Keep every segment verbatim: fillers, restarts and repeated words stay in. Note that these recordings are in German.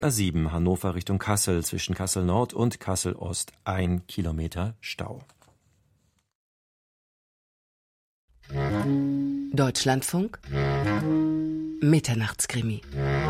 A sieben Hannover Richtung Kassel, zwischen Kassel Nord und Kassel Ost ein Kilometer Stau. Deutschlandfunk Mitternachtskrimi.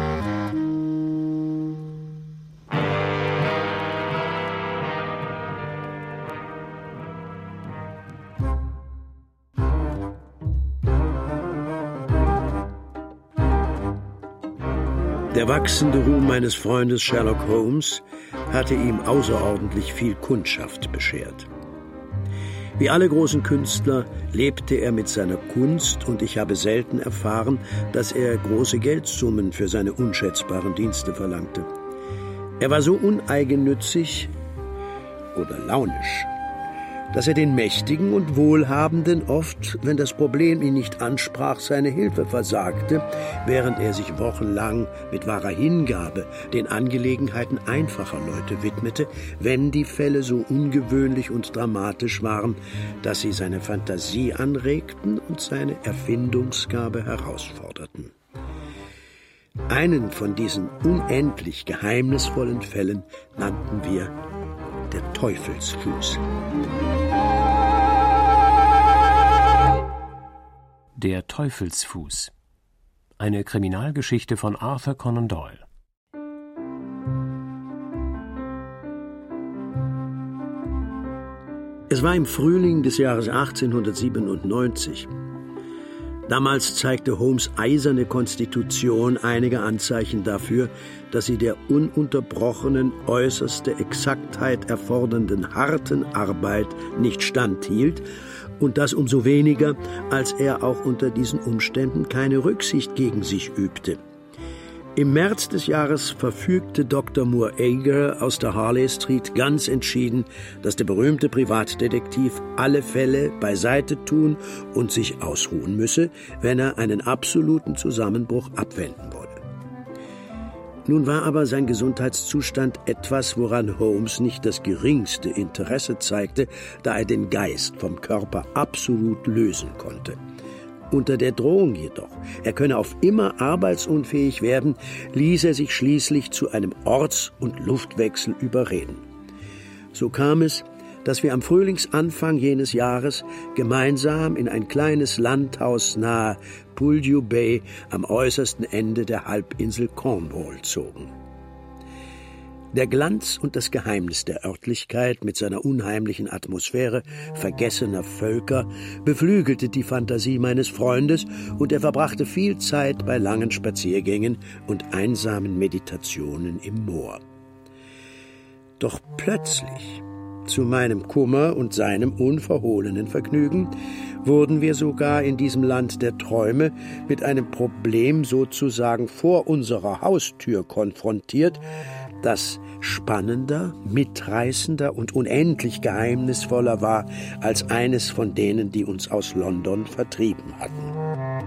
Der wachsende Ruhm meines Freundes Sherlock Holmes hatte ihm außerordentlich viel Kundschaft beschert. Wie alle großen Künstler lebte er mit seiner Kunst, und ich habe selten erfahren, dass er große Geldsummen für seine unschätzbaren Dienste verlangte. Er war so uneigennützig oder launisch, dass er den Mächtigen und Wohlhabenden oft, wenn das Problem ihn nicht ansprach, seine Hilfe versagte, während er sich wochenlang mit wahrer Hingabe den Angelegenheiten einfacher Leute widmete, wenn die Fälle so ungewöhnlich und dramatisch waren, dass sie seine Fantasie anregten und seine Erfindungsgabe herausforderten. Einen von diesen unendlich geheimnisvollen Fällen nannten wir der Teufelsfuß. Der Teufelsfuß. Eine Kriminalgeschichte von Arthur Conan Doyle. Es war im Frühling des Jahres achtzehnhundertsiebenundneunzig. Damals zeigte Holmes' eiserne Konstitution einige Anzeichen dafür, dass sie der ununterbrochenen, äußerste Exaktheit erfordernden harten Arbeit nicht standhielt, und das umso weniger, als er auch unter diesen Umständen keine Rücksicht gegen sich übte. Im März des Jahres verfügte Doktor Moore Ager aus der Harley Street ganz entschieden, dass der berühmte Privatdetektiv alle Fälle beiseite tun und sich ausruhen müsse, wenn er einen absoluten Zusammenbruch abwenden wolle. Nun war aber sein Gesundheitszustand etwas, woran Holmes nicht das geringste Interesse zeigte, da er den Geist vom Körper absolut lösen konnte. Unter der Drohung jedoch, er könne auf immer arbeitsunfähig werden, ließ er sich schließlich zu einem Orts- und Luftwechsel überreden. So kam es, dass wir am Frühlingsanfang jenes Jahres gemeinsam in ein kleines Landhaus nahe Puldew Bay am äußersten Ende der Halbinsel Cornwall zogen. Der Glanz und das Geheimnis der Örtlichkeit mit seiner unheimlichen Atmosphäre vergessener Völker beflügelte die Fantasie meines Freundes, und er verbrachte viel Zeit bei langen Spaziergängen und einsamen Meditationen im Moor. Doch plötzlich, zu meinem Kummer und seinem unverhohlenen Vergnügen, wurden wir sogar in diesem Land der Träume mit einem Problem sozusagen vor unserer Haustür konfrontiert, das spannender, mitreißender und unendlich geheimnisvoller war als eines von denen, die uns aus London vertrieben hatten.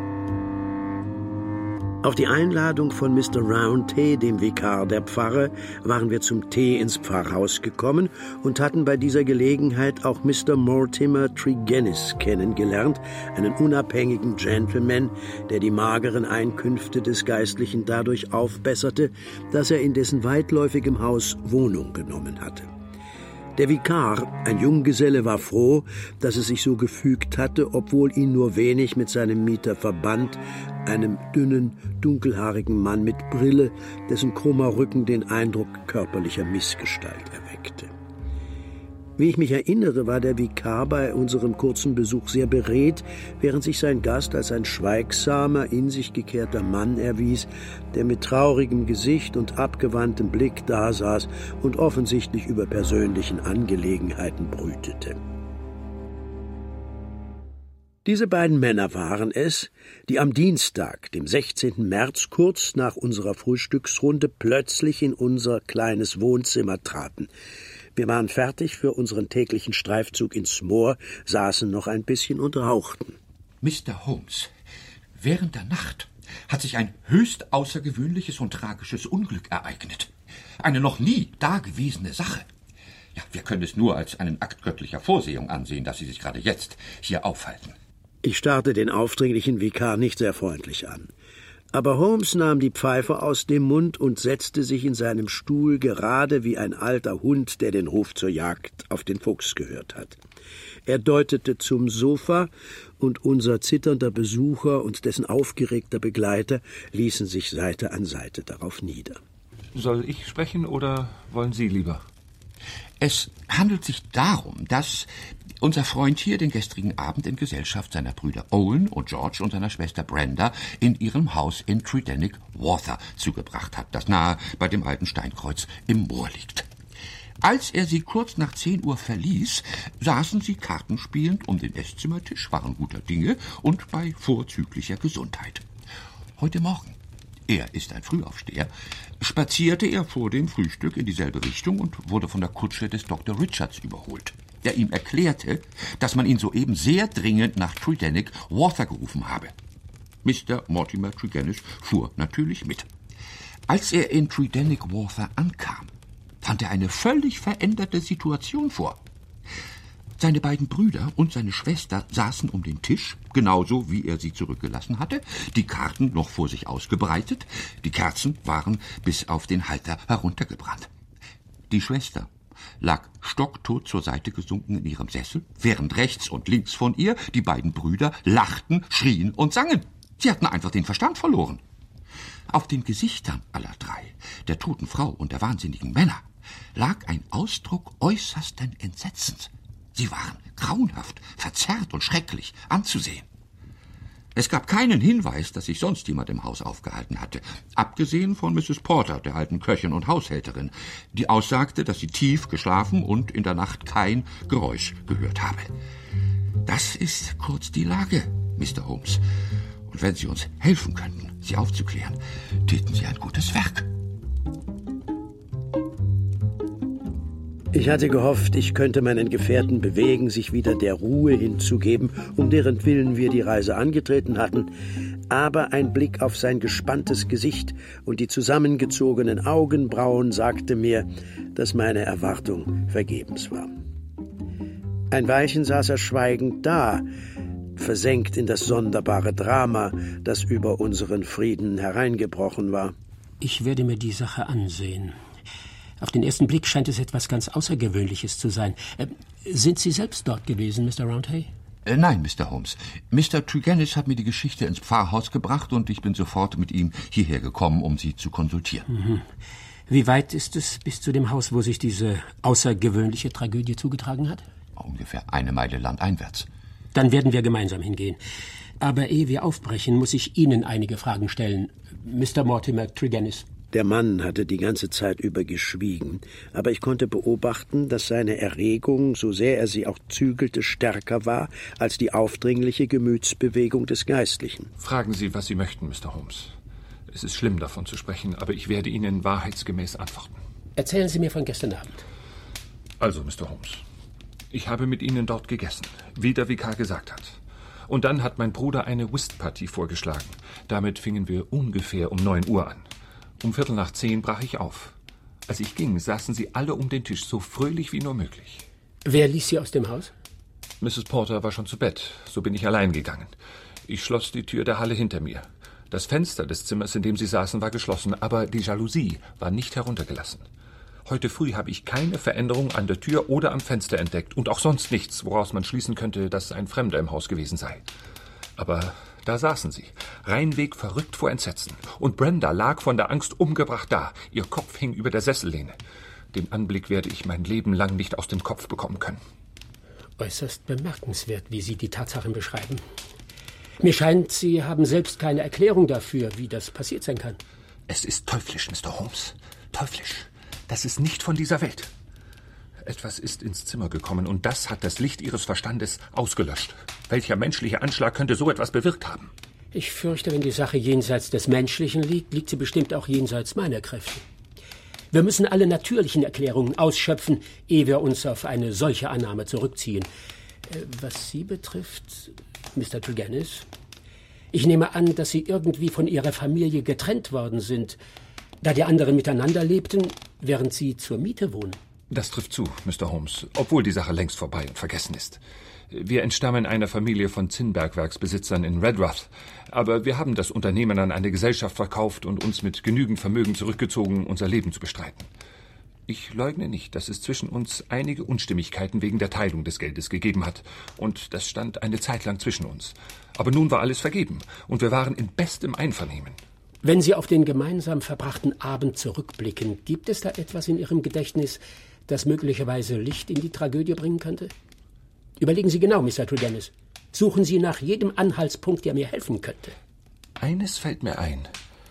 Auf die Einladung von Mister Roundhay, dem Vikar der Pfarre, waren wir zum Tee ins Pfarrhaus gekommen und hatten bei dieser Gelegenheit auch Mister Mortimer Tregennis kennengelernt, einen unabhängigen Gentleman, der die mageren Einkünfte des Geistlichen dadurch aufbesserte, dass er in dessen weitläufigem Haus Wohnung genommen hatte. Der Vikar, ein Junggeselle, war froh, dass es sich so gefügt hatte, obwohl ihn nur wenig mit seinem Mieter verband, einem dünnen, dunkelhaarigen Mann mit Brille, dessen krummer Rücken den Eindruck körperlicher Missgestalt erweckte. Wie ich mich erinnere, war der Vikar bei unserem kurzen Besuch sehr beredt, während sich sein Gast als ein schweigsamer, in sich gekehrter Mann erwies, der mit traurigem Gesicht und abgewandtem Blick dasaß und offensichtlich über persönlichen Angelegenheiten brütete. Diese beiden Männer waren es, die am Dienstag, dem sechzehnten März, kurz nach unserer Frühstücksrunde plötzlich in unser kleines Wohnzimmer traten. Wir waren fertig für unseren täglichen Streifzug ins Moor, saßen noch ein bisschen und rauchten. Mister Holmes, während der Nacht hat sich ein höchst außergewöhnliches und tragisches Unglück ereignet. Eine noch nie dagewesene Sache. Ja, wir können es nur als einen Akt göttlicher Vorsehung ansehen, dass Sie sich gerade jetzt hier aufhalten. Ich starrte den aufdringlichen Vikar nicht sehr freundlich an. Aber Holmes nahm die Pfeife aus dem Mund und setzte sich in seinem Stuhl gerade wie ein alter Hund, der den Ruf zur Jagd auf den Fuchs gehört hat. Er deutete zum Sofa, und unser zitternder Besucher und dessen aufgeregter Begleiter ließen sich Seite an Seite darauf nieder. Soll ich sprechen oder wollen Sie lieber? Es handelt sich darum, dass unser Freund hier den gestrigen Abend in Gesellschaft seiner Brüder Owen und George und seiner Schwester Brenda in ihrem Haus in Tridenic Water zugebracht hat, das nahe bei dem alten Steinkreuz im Moor liegt. Als er sie kurz nach zehn Uhr verließ, saßen sie kartenspielend um den Esszimmertisch, waren guter Dinge und bei vorzüglicher Gesundheit. Heute Morgen, er ist ein Frühaufsteher, spazierte er vor dem Frühstück in dieselbe Richtung und wurde von der Kutsche des Doktor Richards überholt, der ihm erklärte, dass man ihn soeben sehr dringend nach Tridenic Water gerufen habe. Mister Mortimer Tregennis fuhr natürlich mit. Als er in Tridenic Water ankam, fand er eine völlig veränderte Situation vor. Seine beiden Brüder und seine Schwester saßen um den Tisch, genauso wie er sie zurückgelassen hatte, die Karten noch vor sich ausgebreitet, die Kerzen waren bis auf den Halter heruntergebrannt. Die Schwester lag stocktot zur Seite gesunken in ihrem Sessel, während rechts und links von ihr die beiden Brüder lachten, schrien und sangen. Sie hatten einfach den Verstand verloren. Auf den Gesichtern aller drei, der toten Frau und der wahnsinnigen Männer, lag ein Ausdruck äußersten Entsetzens. Sie waren grauenhaft, verzerrt und schrecklich anzusehen. Es gab keinen Hinweis, dass sich sonst jemand im Haus aufgehalten hatte, abgesehen von Misses Porter, der alten Köchin und Haushälterin, die aussagte, dass sie tief geschlafen und in der Nacht kein Geräusch gehört habe. Das ist kurz die Lage, Mister Holmes. Und wenn Sie uns helfen könnten, sie aufzuklären, täten Sie ein gutes Werk. Ich hatte gehofft, ich könnte meinen Gefährten bewegen, sich wieder der Ruhe hinzugeben, um deren Willen wir die Reise angetreten hatten. Aber ein Blick auf sein gespanntes Gesicht und die zusammengezogenen Augenbrauen sagte mir, dass meine Erwartung vergebens war. Ein Weilchen saß er schweigend da, versenkt in das sonderbare Drama, das über unseren Frieden hereingebrochen war. Ich werde mir die Sache ansehen. Auf den ersten Blick scheint es etwas ganz Außergewöhnliches zu sein. Äh, sind Sie selbst dort gewesen, Mister Roundhay? Äh, nein, Mister Holmes. Mister Tregennis hat mir die Geschichte ins Pfarrhaus gebracht und ich bin sofort mit ihm hierher gekommen, um sie zu konsultieren. Mhm. Wie weit ist es bis zu dem Haus, wo sich diese außergewöhnliche Tragödie zugetragen hat? Ungefähr eine Meile landeinwärts. Dann werden wir gemeinsam hingehen. Aber ehe wir aufbrechen, muss ich Ihnen einige Fragen stellen. Mister Mortimer Tregennis. Der Mann hatte die ganze Zeit über geschwiegen, aber ich konnte beobachten, dass seine Erregung, so sehr er sie auch zügelte, stärker war als die aufdringliche Gemütsbewegung des Geistlichen. Fragen Sie, was Sie möchten, Mister Holmes. Es ist schlimm, davon zu sprechen, aber ich werde Ihnen wahrheitsgemäß antworten. Erzählen Sie mir von gestern Abend. Also, Mister Holmes, ich habe mit Ihnen dort gegessen, wie der Vikar gesagt hat. Und dann hat mein Bruder eine Whistpartie vorgeschlagen. Damit fingen wir ungefähr um neun Uhr an. Um Viertel nach zehn brach ich auf. Als ich ging, saßen sie alle um den Tisch, so fröhlich wie nur möglich. Wer ließ Sie aus dem Haus? Misses Porter war schon zu Bett, so bin ich allein gegangen. Ich schloss die Tür der Halle hinter mir. Das Fenster des Zimmers, in dem sie saßen, war geschlossen, aber die Jalousie war nicht heruntergelassen. Heute früh habe ich keine Veränderung an der Tür oder am Fenster entdeckt und auch sonst nichts, woraus man schließen könnte, dass ein Fremder im Haus gewesen sei. Aber da saßen sie, reinweg verrückt vor Entsetzen. Und Brenda lag von der Angst umgebracht da. Ihr Kopf hing über der Sessellehne. Den Anblick werde ich mein Leben lang nicht aus dem Kopf bekommen können. Äußerst bemerkenswert, wie Sie die Tatsachen beschreiben. Mir scheint, Sie haben selbst keine Erklärung dafür, wie das passiert sein kann. Es ist teuflisch, Mister Holmes. Teuflisch. Das ist nicht von dieser Welt. Etwas ist ins Zimmer gekommen und das hat das Licht Ihres Verstandes ausgelöscht. Welcher menschliche Anschlag könnte so etwas bewirkt haben? Ich fürchte, wenn die Sache jenseits des Menschlichen liegt, liegt sie bestimmt auch jenseits meiner Kräfte. Wir müssen alle natürlichen Erklärungen ausschöpfen, ehe wir uns auf eine solche Annahme zurückziehen. Was Sie betrifft, Mister Tregennis, ich nehme an, dass Sie irgendwie von Ihrer Familie getrennt worden sind, da die anderen miteinander lebten, während Sie zur Miete wohnen. Das trifft zu, Mister Holmes, obwohl die Sache längst vorbei und vergessen ist. Wir entstammen einer Familie von Zinnbergwerksbesitzern in Redruth, aber wir haben das Unternehmen an eine Gesellschaft verkauft und uns mit genügend Vermögen zurückgezogen, unser Leben zu bestreiten. Ich leugne nicht, dass es zwischen uns einige Unstimmigkeiten wegen der Teilung des Geldes gegeben hat, und das stand eine Zeit lang zwischen uns. Aber nun war alles vergeben, und wir waren in bestem Einvernehmen. Wenn Sie auf den gemeinsam verbrachten Abend zurückblicken, gibt es da etwas in Ihrem Gedächtnis, das möglicherweise Licht in die Tragödie bringen könnte? Überlegen Sie genau, Mister Tregennis. Suchen Sie nach jedem Anhaltspunkt, der mir helfen könnte. Eines fällt mir ein.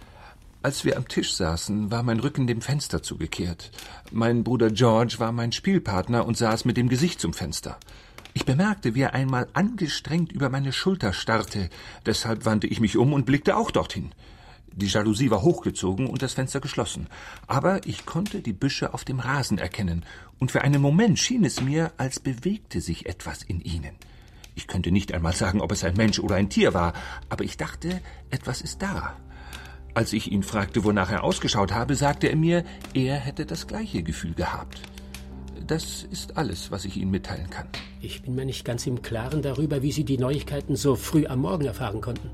Als wir am Tisch saßen, war mein Rücken dem Fenster zugekehrt. Mein Bruder George war mein Spielpartner und saß mit dem Gesicht zum Fenster. Ich bemerkte, wie er einmal angestrengt über meine Schulter starrte. Deshalb wandte ich mich um und blickte auch dorthin. Die Jalousie war hochgezogen und das Fenster geschlossen. Aber ich konnte die Büsche auf dem Rasen erkennen, und für einen Moment schien es mir, als bewegte sich etwas in ihnen. Ich könnte nicht einmal sagen, ob es ein Mensch oder ein Tier war, aber ich dachte, etwas ist da. Als ich ihn fragte, wonach er ausgeschaut habe, sagte er mir, er hätte das gleiche Gefühl gehabt. Das ist alles, was ich Ihnen mitteilen kann. Ich bin mir nicht ganz im Klaren darüber, wie Sie die Neuigkeiten so früh am Morgen erfahren konnten.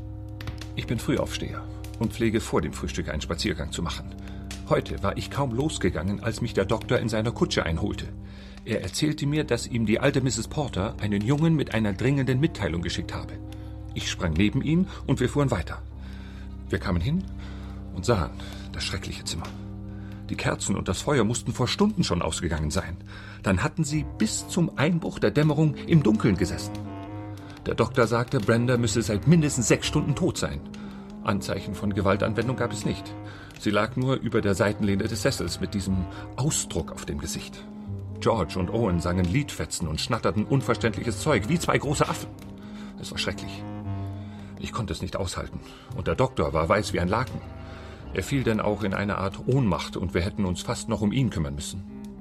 Ich bin Frühaufsteher und pflege vor dem Frühstück einen Spaziergang zu machen. Heute war ich kaum losgegangen, als mich der Doktor in seiner Kutsche einholte. Er erzählte mir, dass ihm die alte Misses Porter einen Jungen mit einer dringenden Mitteilung geschickt habe. Ich sprang neben ihn und wir fuhren weiter. Wir kamen hin und sahen das schreckliche Zimmer. Die Kerzen und das Feuer mussten vor Stunden schon ausgegangen sein. Dann hatten sie bis zum Einbruch der Dämmerung im Dunkeln gesessen. Der Doktor sagte, Brenda müsse seit mindestens sechs Stunden tot sein. Anzeichen von Gewaltanwendung gab es nicht. Sie lag nur über der Seitenlehne des Sessels mit diesem Ausdruck auf dem Gesicht. George und Owen sangen Liedfetzen und schnatterten unverständliches Zeug, wie zwei große Affen. Es war schrecklich. Ich konnte es nicht aushalten, und der Doktor war weiß wie ein Laken. Er fiel dann auch in eine Art Ohnmacht, und wir hätten uns fast noch um ihn kümmern müssen.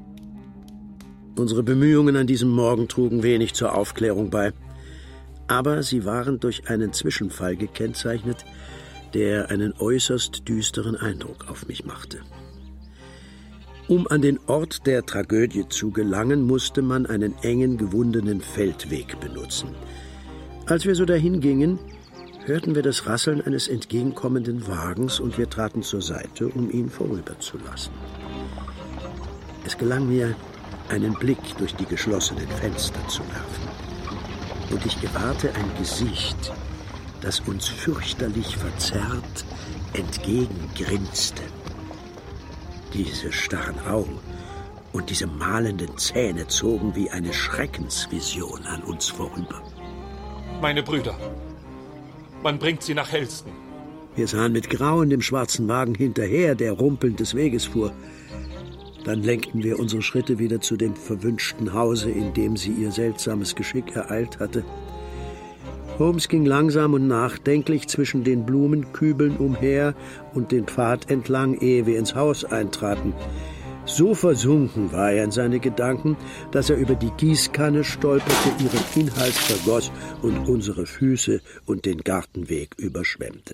Unsere Bemühungen an diesem Morgen trugen wenig zur Aufklärung bei. Aber sie waren durch einen Zwischenfall gekennzeichnet, der einen äußerst düsteren Eindruck auf mich machte. Um an den Ort der Tragödie zu gelangen, musste man einen engen, gewundenen Feldweg benutzen. Als wir so dahin gingen, hörten wir das Rasseln eines entgegenkommenden Wagens und wir traten zur Seite, um ihn vorüberzulassen. Es gelang mir, einen Blick durch die geschlossenen Fenster zu werfen. Und ich gewahrte ein Gesicht, das uns fürchterlich verzerrt entgegengrinste. Diese starren Augen und diese malenden Zähne zogen wie eine Schreckensvision an uns vorüber. Meine Brüder, man bringt sie nach Helston. Wir sahen mit Grauen dem schwarzen Wagen hinterher, der rumpelnd des Weges fuhr. Dann lenkten wir unsere Schritte wieder zu dem verwünschten Hause, in dem sie ihr seltsames Geschick ereilt hatte. Holmes ging langsam und nachdenklich zwischen den Blumenkübeln umher und den Pfad entlang, ehe wir ins Haus eintraten. So versunken war er in seine Gedanken, dass er über die Gießkanne stolperte, ihren Inhalt vergoss und unsere Füße und den Gartenweg überschwemmte.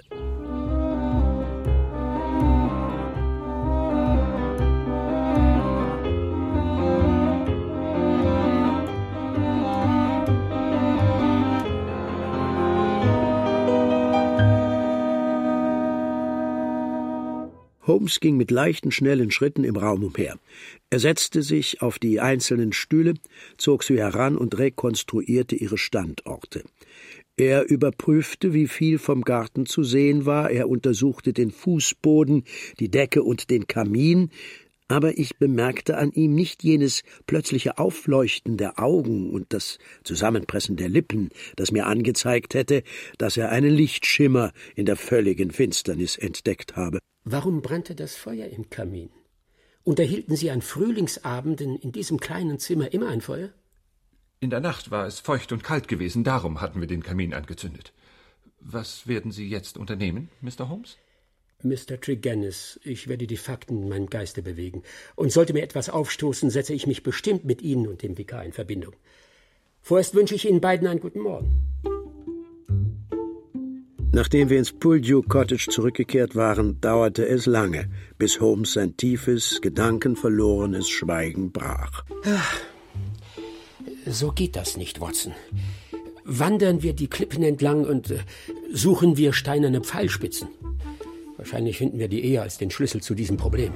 Holmes ging mit leichten, schnellen Schritten im Raum umher. Er setzte sich auf die einzelnen Stühle, zog sie heran und rekonstruierte ihre Standorte. Er überprüfte, wie viel vom Garten zu sehen war, er untersuchte den Fußboden, die Decke und den Kamin, aber ich bemerkte an ihm nicht jenes plötzliche Aufleuchten der Augen und das Zusammenpressen der Lippen, das mir angezeigt hätte, dass er einen Lichtschimmer in der völligen Finsternis entdeckt habe. Warum brannte das Feuer im Kamin? Unterhielten Sie an Frühlingsabenden in diesem kleinen Zimmer immer ein Feuer? In der Nacht war es feucht und kalt gewesen, darum hatten wir den Kamin angezündet. Was werden Sie jetzt unternehmen, Mister Holmes? Mister Tregennis, ich werde die Fakten in meinem Geiste bewegen. Und sollte mir etwas aufstoßen, setze ich mich bestimmt mit Ihnen und dem Vikar in Verbindung. Vorerst wünsche ich Ihnen beiden einen guten Morgen. Nachdem wir ins Pooldew Cottage zurückgekehrt waren, dauerte es lange, bis Holmes sein tiefes, gedankenverlorenes Schweigen brach. Ach, so geht das nicht, Watson. Wandern wir die Klippen entlang und äh, suchen wir steinerne Pfeilspitzen. Wahrscheinlich finden wir die eher als den Schlüssel zu diesem Problem.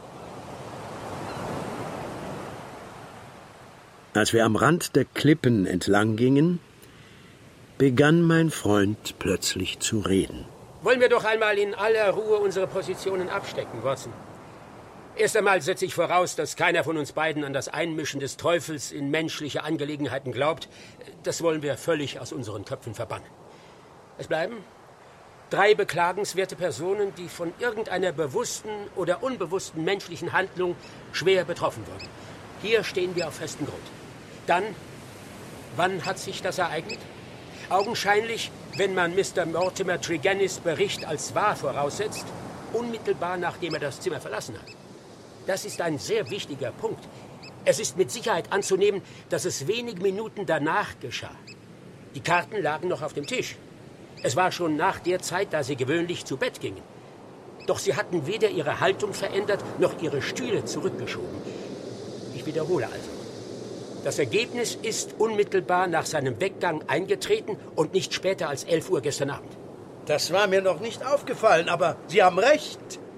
Als wir am Rand der Klippen entlang gingen, begann mein Freund plötzlich zu reden. Wollen wir doch einmal in aller Ruhe unsere Positionen abstecken, Watson. Erst einmal setze ich voraus, dass keiner von uns beiden an das Einmischen des Teufels in menschliche Angelegenheiten glaubt. Das wollen wir völlig aus unseren Köpfen verbannen. Es bleiben drei beklagenswerte Personen, die von irgendeiner bewussten oder unbewussten menschlichen Handlung schwer betroffen wurden. Hier stehen wir auf festem Grund. Dann, wann hat sich das ereignet? Augenscheinlich, wenn man Mister Mortimer Tregennis Bericht als wahr voraussetzt, unmittelbar nachdem er das Zimmer verlassen hat. Das ist ein sehr wichtiger Punkt. Es ist mit Sicherheit anzunehmen, dass es wenige Minuten danach geschah. Die Karten lagen noch auf dem Tisch. Es war schon nach der Zeit, da sie gewöhnlich zu Bett gingen. Doch sie hatten weder ihre Haltung verändert, noch ihre Stühle zurückgeschoben. Ich wiederhole also. Das Ergebnis ist unmittelbar nach seinem Weggang eingetreten und nicht später als elf Uhr gestern Abend. Das war mir noch nicht aufgefallen, aber Sie haben recht.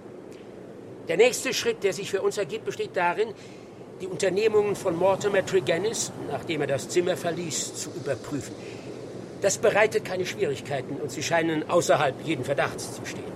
Der nächste Schritt, der sich für uns ergibt, besteht darin, die Unternehmungen von Mortimer Tregennis, nachdem er das Zimmer verließ, zu überprüfen. Das bereitet keine Schwierigkeiten und Sie scheinen außerhalb jeden Verdachts zu stehen.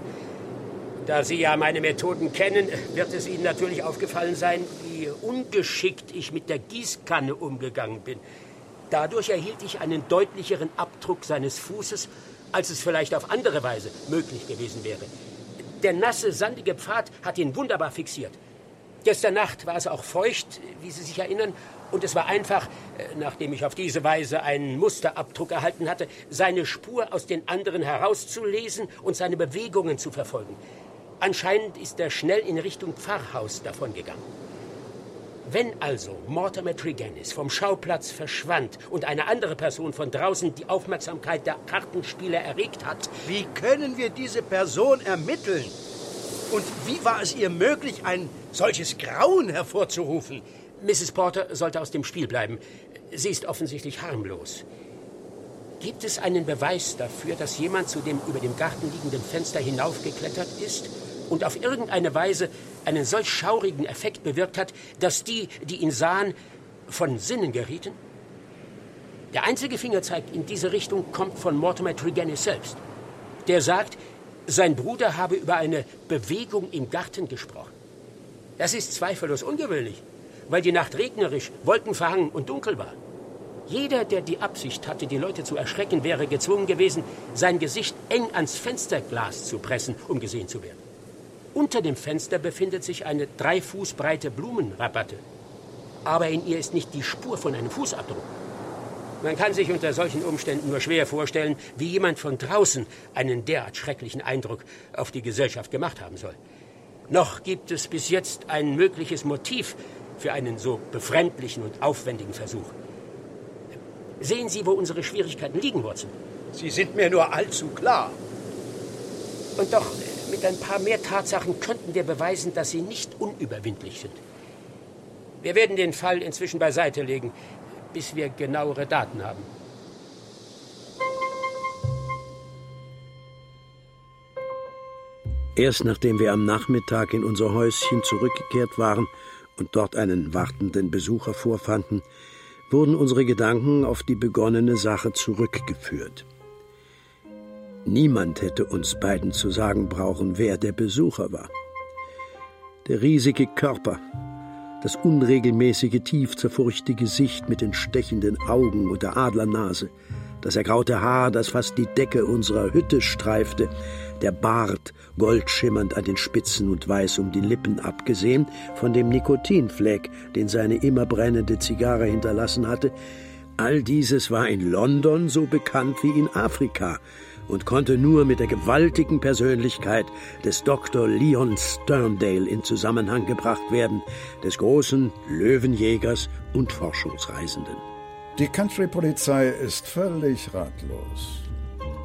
Da Sie ja meine Methoden kennen, wird es Ihnen natürlich aufgefallen sein, wie ungeschickt ich mit der Gießkanne umgegangen bin. Dadurch erhielt ich einen deutlicheren Abdruck seines Fußes, als es vielleicht auf andere Weise möglich gewesen wäre. Der nasse, sandige Pfad hat ihn wunderbar fixiert. Gestern Nacht war es auch feucht, wie Sie sich erinnern, und es war einfach, nachdem ich auf diese Weise einen Musterabdruck erhalten hatte, seine Spur aus den anderen herauszulesen und seine Bewegungen zu verfolgen. Anscheinend ist er schnell in Richtung Pfarrhaus davongegangen. Wenn also Mortimer Tregennis vom Schauplatz verschwand und eine andere Person von draußen die Aufmerksamkeit der Kartenspieler erregt hat... Wie können wir diese Person ermitteln? Und wie war es ihr möglich, ein solches Grauen hervorzurufen? Misses Porter sollte aus dem Spiel bleiben. Sie ist offensichtlich harmlos. Gibt es einen Beweis dafür, dass jemand zu dem über dem Garten liegenden Fenster hinaufgeklettert ist und auf irgendeine Weise einen solch schaurigen Effekt bewirkt hat, dass die, die ihn sahen, von Sinnen gerieten? Der einzige Fingerzeig in diese Richtung kommt von Mortimer Tregennis selbst. Der sagt, sein Bruder habe über eine Bewegung im Garten gesprochen. Das ist zweifellos ungewöhnlich, weil die Nacht regnerisch, wolkenverhangen und dunkel war. Jeder, der die Absicht hatte, die Leute zu erschrecken, wäre gezwungen gewesen, sein Gesicht eng ans Fensterglas zu pressen, um gesehen zu werden. Unter dem Fenster befindet sich eine drei Fuß breite Blumenrabatte. Aber in ihr ist nicht die Spur von einem Fußabdruck. Man kann sich unter solchen Umständen nur schwer vorstellen, wie jemand von draußen einen derart schrecklichen Eindruck auf die Gesellschaft gemacht haben soll. Noch gibt es bis jetzt ein mögliches Motiv für einen so befremdlichen und aufwendigen Versuch. Sehen Sie, wo unsere Schwierigkeiten liegen, Watson? Sie sind mir nur allzu klar. Und doch, mit ein paar mehr Tatsachen könnten wir beweisen, dass sie nicht unüberwindlich sind. Wir werden den Fall inzwischen beiseite legen, bis wir genauere Daten haben. Erst nachdem wir am Nachmittag in unser Häuschen zurückgekehrt waren und dort einen wartenden Besucher vorfanden, wurden unsere Gedanken auf die begonnene Sache zurückgeführt. Niemand hätte uns beiden zu sagen brauchen, wer der Besucher war. Der riesige Körper, das unregelmäßige, tief zerfurchte Gesicht mit den stechenden Augen und der Adlernase, das ergraute Haar, das fast die Decke unserer Hütte streifte, der Bart, goldschimmernd an den Spitzen und weiß um die Lippen, abgesehen von dem Nikotinfleck, den seine immer brennende Zigarre hinterlassen hatte, all dieses war in London so bekannt wie in Afrika und konnte nur mit der gewaltigen Persönlichkeit des Doktor Leon Sterndale in Zusammenhang gebracht werden, des großen Löwenjägers und Forschungsreisenden. Die Country-Polizei ist völlig ratlos.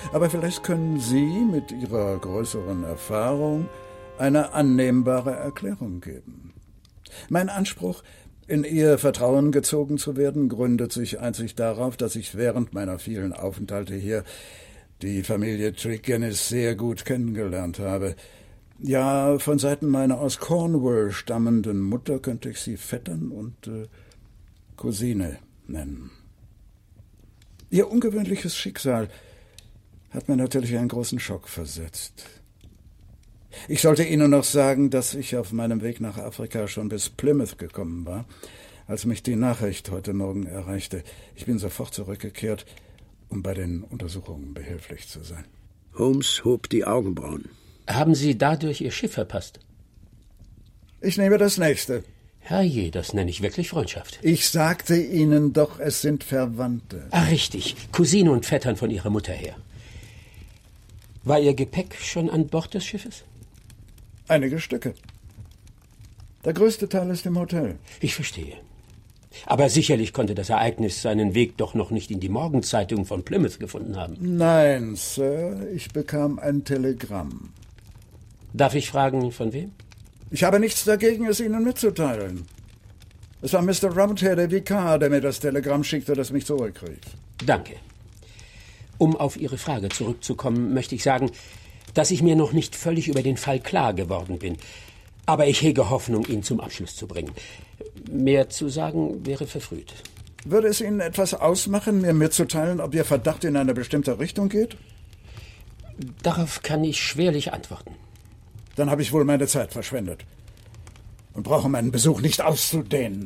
Aber vielleicht können Sie mit Ihrer größeren Erfahrung eine annehmbare Erklärung geben. Mein Anspruch, in Ihr Vertrauen gezogen zu werden, gründet sich einzig darauf, dass ich während meiner vielen Aufenthalte hier die Familie Tregennis sehr gut kennengelernt habe. Ja, von Seiten meiner aus Cornwall stammenden Mutter könnte ich sie Vettern und äh, Cousine nennen. Ihr ungewöhnliches Schicksal hat mir natürlich einen großen Schock versetzt. Ich sollte Ihnen noch sagen, dass ich auf meinem Weg nach Afrika schon bis Plymouth gekommen war, als mich die Nachricht heute Morgen erreichte. Ich bin sofort zurückgekehrt, um bei den Untersuchungen behilflich zu sein. Holmes hob die Augenbrauen. Haben Sie dadurch Ihr Schiff verpasst? Ich nehme das nächste. Herrje, das nenne ich wirklich Freundschaft. Ich sagte Ihnen doch, es sind Verwandte. Ah, richtig. Cousine und Vettern von Ihrer Mutter her. War Ihr Gepäck schon an Bord des Schiffes? Einige Stücke. Der größte Teil ist im Hotel. Ich verstehe. Aber sicherlich konnte das Ereignis seinen Weg doch noch nicht in die Morgenzeitung von Plymouth gefunden haben. Nein, Sir, ich bekam ein Telegramm. Darf ich fragen, von wem? Ich habe nichts dagegen, es Ihnen mitzuteilen. Es war Mister Roundhead, der Vikar, der mir das Telegramm schickte, das mich zurückrief. Danke. Um auf Ihre Frage zurückzukommen, möchte ich sagen, dass ich mir noch nicht völlig über den Fall klar geworden bin. Aber ich hege Hoffnung, ihn zum Abschluss zu bringen. Mehr zu sagen wäre verfrüht. Würde es Ihnen etwas ausmachen, mir mitzuteilen, ob Ihr Verdacht in eine bestimmte Richtung geht? Darauf kann ich schwerlich antworten. Dann habe ich wohl meine Zeit verschwendet und brauche meinen Besuch nicht auszudehnen.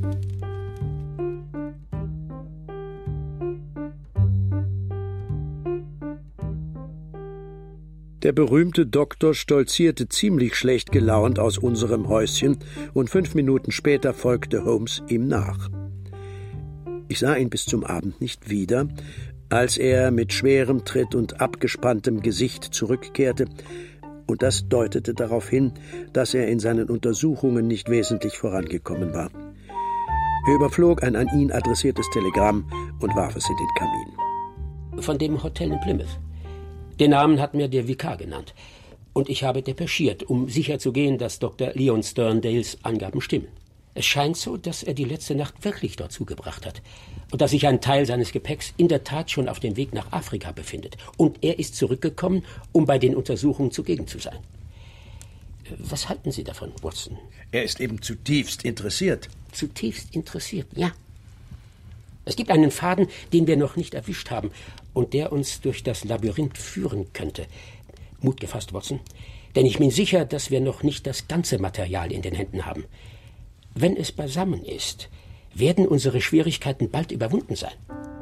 Der berühmte Doktor stolzierte ziemlich schlecht gelaunt aus unserem Häuschen, und fünf Minuten später folgte Holmes ihm nach. Ich sah ihn bis zum Abend nicht wieder, als er mit schwerem Tritt und abgespanntem Gesicht zurückkehrte, und das deutete darauf hin, dass er in seinen Untersuchungen nicht wesentlich vorangekommen war. Er überflog ein an ihn adressiertes Telegramm und warf es in den Kamin. Von dem Hotel in Plymouth. Den Namen hat mir der Vikar genannt. Und ich habe depeschiert, um sicherzugehen, dass Doktor Leon Sterndales Angaben stimmen. Es scheint so, dass er die letzte Nacht wirklich dort zugebracht hat. Und dass sich ein Teil seines Gepäcks in der Tat schon auf dem Weg nach Afrika befindet. Und er ist zurückgekommen, um bei den Untersuchungen zugegen zu sein. Was halten Sie davon, Watson? Er ist eben zutiefst interessiert. Zutiefst interessiert, ja. Es gibt einen Faden, den wir noch nicht erwischt haben und der uns durch das Labyrinth führen könnte. Mut gefasst, Watson, denn ich bin sicher, dass wir noch nicht das ganze Material in den Händen haben. Wenn es beisammen ist, werden unsere Schwierigkeiten bald überwunden sein.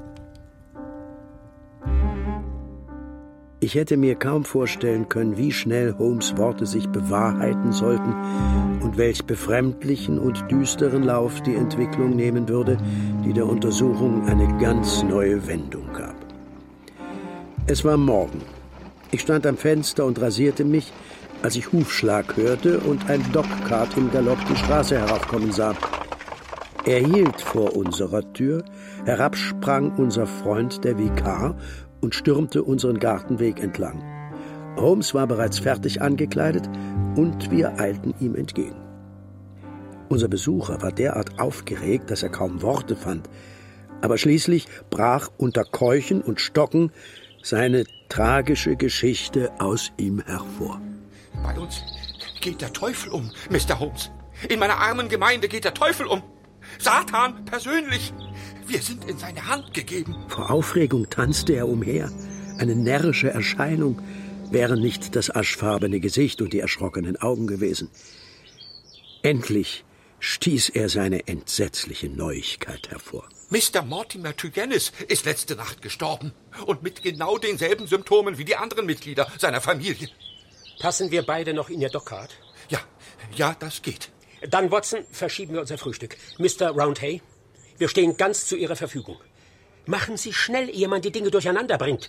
Ich hätte mir kaum vorstellen können, wie schnell Holmes' Worte sich bewahrheiten sollten und welch befremdlichen und düsteren Lauf die Entwicklung nehmen würde, die der Untersuchung eine ganz neue Wendung gab. Es war Morgen. Ich stand am Fenster und rasierte mich, als ich Hufschlag hörte und ein Dogcart im Galopp die Straße heraufkommen sah. Er hielt vor unserer Tür, herabsprang unser Freund, der Vikar, und stürmte unseren Gartenweg entlang. Holmes war bereits fertig angekleidet und wir eilten ihm entgegen. Unser Besucher war derart aufgeregt, dass er kaum Worte fand, aber schließlich brach unter Keuchen und Stocken seine tragische Geschichte aus ihm hervor. Bei uns geht der Teufel um, Mister Holmes. In meiner armen Gemeinde geht der Teufel um. Satan persönlich. Wir sind in seine Hand gegeben. Vor Aufregung tanzte er umher. Eine närrische Erscheinung wären nicht das aschfarbene Gesicht und die erschrockenen Augen gewesen. Endlich stieß er seine entsetzliche Neuigkeit hervor. Mister Mortimer Tregennis ist letzte Nacht gestorben. Und mit genau denselben Symptomen wie die anderen Mitglieder seiner Familie. Passen wir beide noch in Ihr Dogcart? Ja, ja, das geht. Dann, Watson, verschieben wir unser Frühstück. Mister Roundhay, wir stehen ganz zu Ihrer Verfügung. Machen Sie schnell, ehe man die Dinge durcheinander bringt.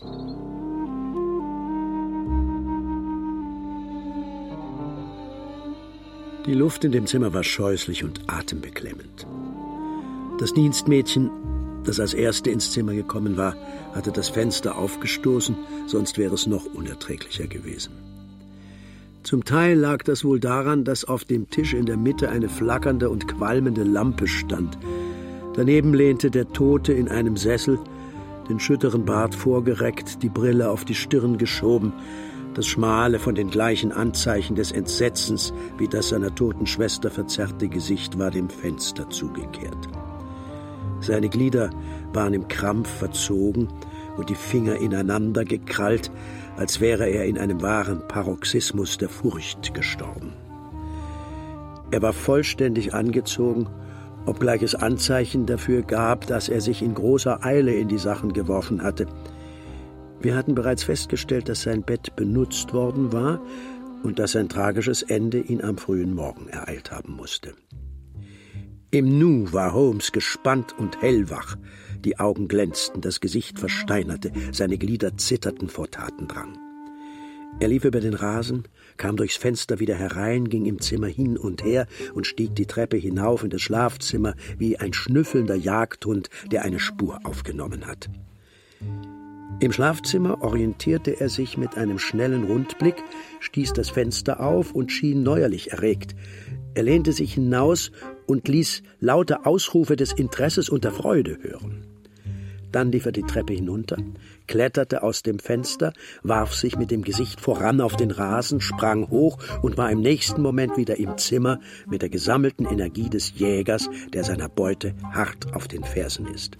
Die Luft in dem Zimmer war scheußlich und atembeklemmend. Das Dienstmädchen, das als Erste ins Zimmer gekommen war, hatte das Fenster aufgestoßen, sonst wäre es noch unerträglicher gewesen. Zum Teil lag das wohl daran, dass auf dem Tisch in der Mitte eine flackernde und qualmende Lampe stand. Daneben lehnte der Tote in einem Sessel, den schütteren Bart vorgereckt, die Brille auf die Stirn geschoben, das schmale, von den gleichen Anzeichen des Entsetzens wie das seiner toten Schwester verzerrte Gesicht war dem Fenster zugekehrt. Seine Glieder waren im Krampf verzogen und die Finger ineinander gekrallt, als wäre er in einem wahren Paroxysmus der Furcht gestorben. Er war vollständig angezogen, obgleich es Anzeichen dafür gab, dass er sich in großer Eile in die Sachen geworfen hatte. Wir hatten bereits festgestellt, dass sein Bett benutzt worden war und dass sein tragisches Ende ihn am frühen Morgen ereilt haben musste. Im Nu war Holmes gespannt und hellwach. Die Augen glänzten, das Gesicht versteinerte, seine Glieder zitterten vor Tatendrang. Er lief über den Rasen, kam durchs Fenster wieder herein, ging im Zimmer hin und her und stieg die Treppe hinauf in das Schlafzimmer wie ein schnüffelnder Jagdhund, der eine Spur aufgenommen hat. Im Schlafzimmer orientierte er sich mit einem schnellen Rundblick, stieß das Fenster auf und schien neuerlich erregt. Er lehnte sich hinaus und ließ laute Ausrufe des Interesses und der Freude hören. Dann lief er die Treppe hinunter, kletterte aus dem Fenster, warf sich mit dem Gesicht voran auf den Rasen, sprang hoch und war im nächsten Moment wieder im Zimmer mit der gesammelten Energie des Jägers, der seiner Beute hart auf den Fersen ist.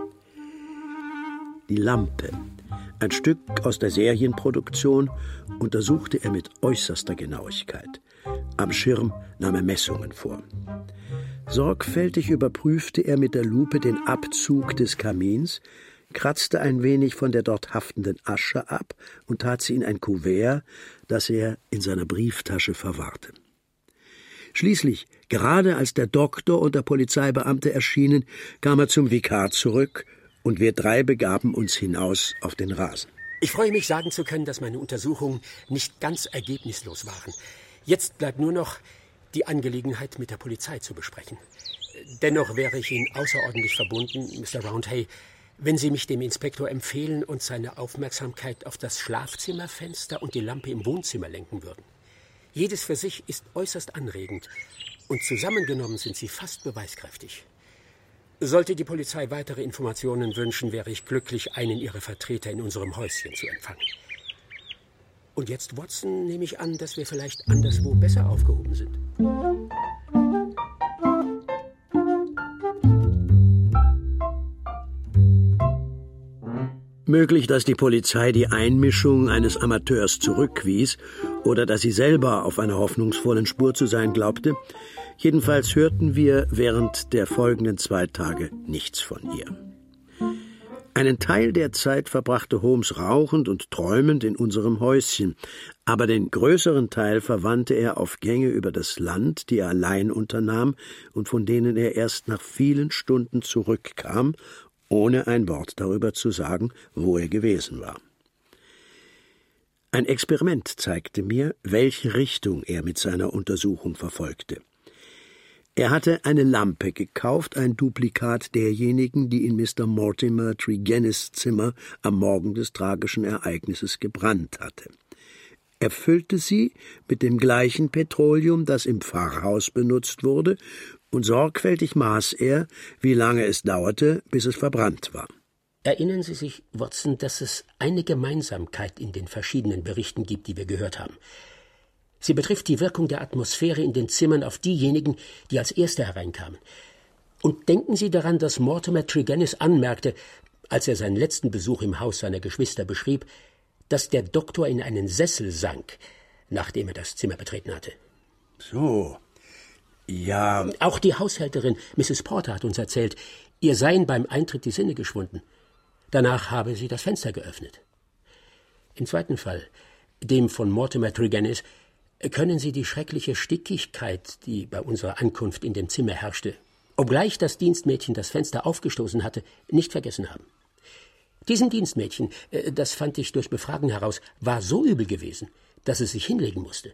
Die Lampe, ein Stück aus der Serienproduktion, untersuchte er mit äußerster Genauigkeit. Am Schirm nahm er Messungen vor. Sorgfältig überprüfte er mit der Lupe den Abzug des Kamins, kratzte ein wenig von der dort haftenden Asche ab und tat sie in ein Kuvert, das er in seiner Brieftasche verwahrte. Schließlich, gerade als der Doktor und der Polizeibeamte erschienen, kam er zum Vikar zurück und wir drei begaben uns hinaus auf den Rasen. Ich freue mich, sagen zu können, dass meine Untersuchungen nicht ganz ergebnislos waren. Jetzt bleibt nur noch die Angelegenheit mit der Polizei zu besprechen. Dennoch wäre ich Ihnen außerordentlich verbunden, Mister Roundhay, wenn Sie mich dem Inspektor empfehlen und seine Aufmerksamkeit auf das Schlafzimmerfenster und die Lampe im Wohnzimmer lenken würden. Jedes für sich ist äußerst anregend und zusammengenommen sind sie fast beweiskräftig. Sollte die Polizei weitere Informationen wünschen, wäre ich glücklich, einen Ihrer Vertreter in unserem Häuschen zu empfangen. Und jetzt, Watson, nehme ich an, dass wir vielleicht anderswo besser aufgehoben sind. Möglich, dass die Polizei die Einmischung eines Amateurs zurückwies oder dass sie selber auf einer hoffnungsvollen Spur zu sein glaubte. Jedenfalls hörten wir während der folgenden zwei Tage nichts von ihr. Einen Teil der Zeit verbrachte Holmes rauchend und träumend in unserem Häuschen, aber den größeren Teil verwandte er auf Gänge über das Land, die er allein unternahm und von denen er erst nach vielen Stunden zurückkam, ohne ein Wort darüber zu sagen, wo er gewesen war. Ein Experiment zeigte mir, welche Richtung er mit seiner Untersuchung verfolgte. Er hatte eine Lampe gekauft, ein Duplikat derjenigen, die in Mister Mortimer Tregennis Zimmer am Morgen des tragischen Ereignisses gebrannt hatte. Er füllte sie mit dem gleichen Petroleum, das im Pfarrhaus benutzt wurde, und sorgfältig maß er, wie lange es dauerte, bis es verbrannt war. Erinnern Sie sich, Watson, dass es eine Gemeinsamkeit in den verschiedenen Berichten gibt, die wir gehört haben. Sie betrifft die Wirkung der Atmosphäre in den Zimmern auf diejenigen, die als Erste hereinkamen. Und denken Sie daran, dass Mortimer Tregennis anmerkte, als er seinen letzten Besuch im Haus seiner Geschwister beschrieb, dass der Doktor in einen Sessel sank, nachdem er das Zimmer betreten hatte. So, ja... Auch die Haushälterin, Misses Porter, hat uns erzählt, ihr seien beim Eintritt die Sinne geschwunden. Danach habe sie das Fenster geöffnet. Im zweiten Fall, dem von Mortimer Tregennis, können Sie die schreckliche Stickigkeit, die bei unserer Ankunft in dem Zimmer herrschte, obgleich das Dienstmädchen das Fenster aufgestoßen hatte, nicht vergessen haben. Diesem Dienstmädchen, das fand ich durch Befragen heraus, war so übel gewesen, dass es sich hinlegen musste.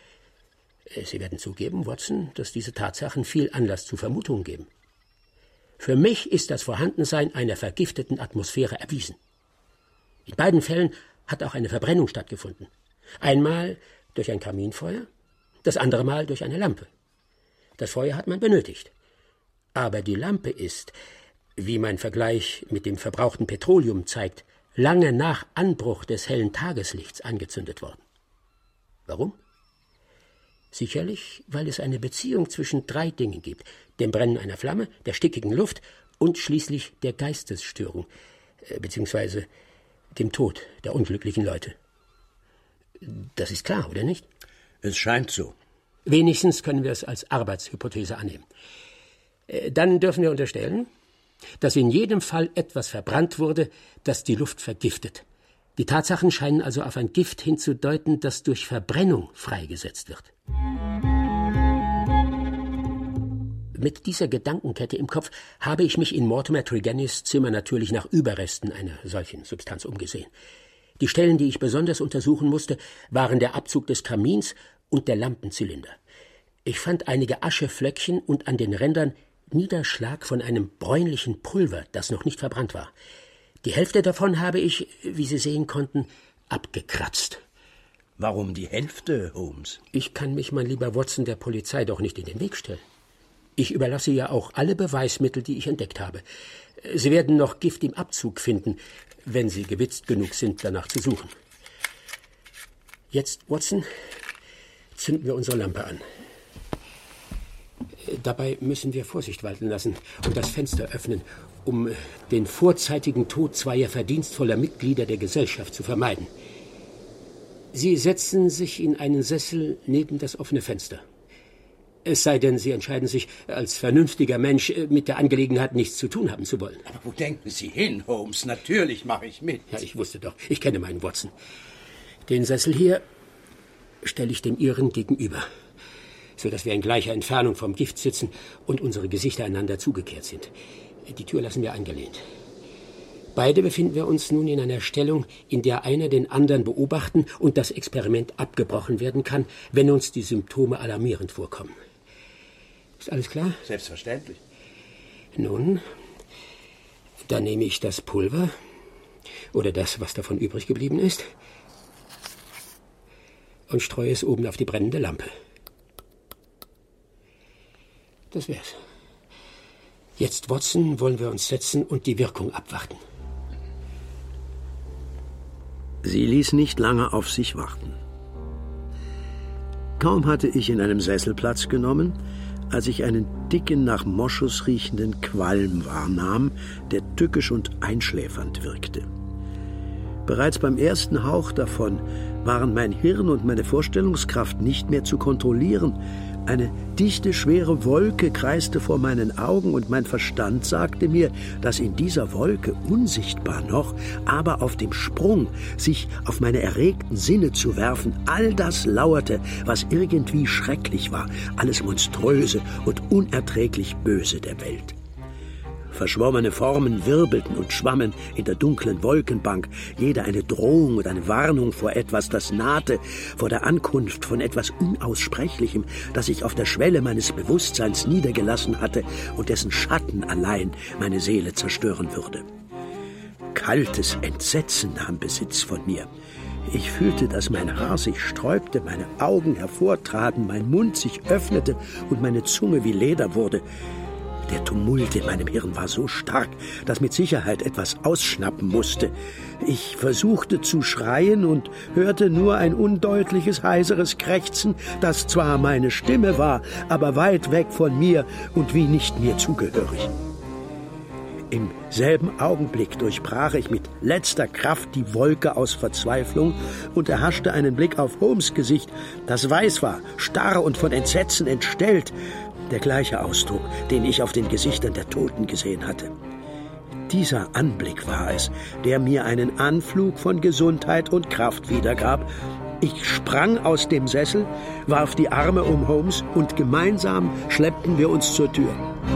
Sie werden zugeben, Watson, dass diese Tatsachen viel Anlass zu Vermutungen geben. Für mich ist das Vorhandensein einer vergifteten Atmosphäre erwiesen. In beiden Fällen hat auch eine Verbrennung stattgefunden. Einmal durch ein Kaminfeuer, das andere Mal durch eine Lampe. Das Feuer hat man benötigt. Aber die Lampe ist, wie mein Vergleich mit dem verbrauchten Petroleum zeigt, lange nach Anbruch des hellen Tageslichts angezündet worden. Warum? Sicherlich, weil es eine Beziehung zwischen drei Dingen gibt: dem Brennen einer Flamme, der stickigen Luft und schließlich der Geistesstörung, äh, beziehungsweise dem Tod der unglücklichen Leute. Das ist klar, oder nicht? Es scheint so. Wenigstens können wir es als Arbeitshypothese annehmen. Äh, dann dürfen wir unterstellen, dass in jedem Fall etwas verbrannt wurde, das die Luft vergiftet. Die Tatsachen scheinen also auf ein Gift hinzudeuten, das durch Verbrennung freigesetzt wird. Mit dieser Gedankenkette im Kopf habe ich mich in Mortimer Tregennis Zimmer natürlich nach Überresten einer solchen Substanz umgesehen. Die Stellen, die ich besonders untersuchen musste, waren der Abzug des Kamins und der Lampenzylinder. Ich fand einige Ascheflöckchen und an den Rändern Niederschlag von einem bräunlichen Pulver, das noch nicht verbrannt war. Die Hälfte davon habe ich, wie Sie sehen konnten, abgekratzt. Warum die Hälfte, Holmes? Ich kann mich, mein lieber Watson, der Polizei doch nicht in den Weg stellen. Ich überlasse ja auch alle Beweismittel, die ich entdeckt habe. Sie werden noch Gift im Abzug finden, wenn Sie gewitzt genug sind, danach zu suchen. Jetzt, Watson, zünden wir unsere Lampe an. Dabei müssen wir Vorsicht walten lassen und das Fenster öffnen, um den vorzeitigen Tod zweier verdienstvoller Mitglieder der Gesellschaft zu vermeiden. Sie setzen sich in einen Sessel neben das offene Fenster. Es sei denn, Sie entscheiden sich, als vernünftiger Mensch mit der Angelegenheit nichts zu tun haben zu wollen. Aber wo denken Sie hin, Holmes? Natürlich mache ich mit. Ja, ich wusste doch. Ich kenne meinen Watson. Den Sessel hier stelle ich dem Ihren gegenüber, so dass wir in gleicher Entfernung vom Gift sitzen und unsere Gesichter einander zugekehrt sind. Die Tür lassen wir eingelehnt. Beide befinden wir uns nun in einer Stellung, in der einer den anderen beobachten und das Experiment abgebrochen werden kann, wenn uns die Symptome alarmierend vorkommen. Ist alles klar? Selbstverständlich. Nun, dann nehme ich das Pulver oder das, was davon übrig geblieben ist, und streue es oben auf die brennende Lampe. Das wär's. Jetzt, Watson, wollen wir uns setzen und die Wirkung abwarten. Sie ließ nicht lange auf sich warten. Kaum hatte ich in einem Sessel Platz genommen, als ich einen dicken, nach Moschus riechenden Qualm wahrnahm, der tückisch und einschläfernd wirkte. Bereits beim ersten Hauch davon waren mein Hirn und meine Vorstellungskraft nicht mehr zu kontrollieren. Eine dichte, schwere Wolke kreiste vor meinen Augen und mein Verstand sagte mir, dass in dieser Wolke unsichtbar noch, aber auf dem Sprung, sich auf meine erregten Sinne zu werfen, all das lauerte, was irgendwie schrecklich war, alles Monströse und unerträglich Böse der Welt. Verschwommene Formen wirbelten und schwammen in der dunklen Wolkenbank, jeder eine Drohung und eine Warnung vor etwas, das nahte, vor der Ankunft von etwas Unaussprechlichem, das sich auf der Schwelle meines Bewusstseins niedergelassen hatte und dessen Schatten allein meine Seele zerstören würde. Kaltes Entsetzen nahm Besitz von mir. Ich fühlte, dass mein Haar sich sträubte, meine Augen hervortraten, mein Mund sich öffnete und meine Zunge wie Leder wurde. Der Tumult in meinem Hirn war so stark, dass mit Sicherheit etwas ausschnappen musste. Ich versuchte zu schreien und hörte nur ein undeutliches, heiseres Krächzen, das zwar meine Stimme war, aber weit weg von mir und wie nicht mir zugehörig. Im selben Augenblick durchbrach ich mit letzter Kraft die Wolke aus Verzweiflung und erhaschte einen Blick auf Holmes' Gesicht, das weiß war, starr und von Entsetzen entstellt. Der gleiche Ausdruck, den ich auf den Gesichtern der Toten gesehen hatte. Dieser Anblick war es, der mir einen Anflug von Gesundheit und Kraft wiedergab. Ich sprang aus dem Sessel, warf die Arme um Holmes und gemeinsam schleppten wir uns zur Tür.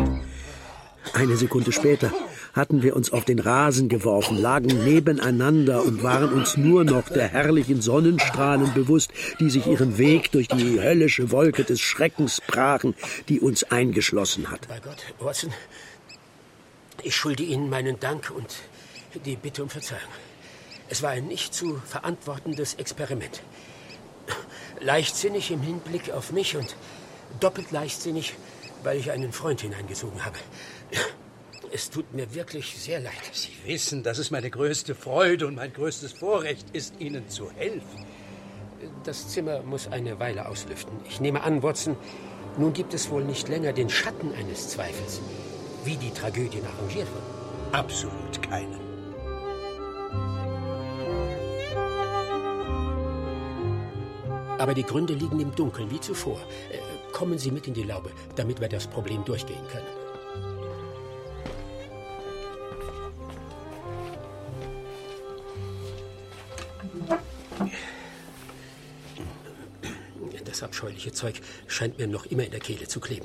Eine Sekunde später hatten wir uns auf den Rasen geworfen, lagen nebeneinander und waren uns nur noch der herrlichen Sonnenstrahlen bewusst, die sich ihren Weg durch die höllische Wolke des Schreckens brachen, die uns eingeschlossen hat. Bei Gott, Watson, Ich schulde Ihnen meinen Dank und die Bitte um Verzeihung. Es war ein nicht zu verantwortendes Experiment. Leichtsinnig im Hinblick auf mich und doppelt leichtsinnig, weil ich einen Freund hineingezogen habe. Es tut mir wirklich sehr leid. Sie wissen, dass es meine größte Freude und mein größtes Vorrecht ist, Ihnen zu helfen. Das Zimmer muss eine Weile auslüften. Ich nehme an, Watson, nun gibt es wohl nicht länger den Schatten eines Zweifels, wie die Tragödien arrangiert wurden. Absolut keinen. Aber die Gründe liegen im Dunkeln, wie zuvor. Kommen Sie mit in die Laube, damit wir das Problem durchgehen können. Das abscheuliche Zeug scheint mir noch immer in der Kehle zu kleben.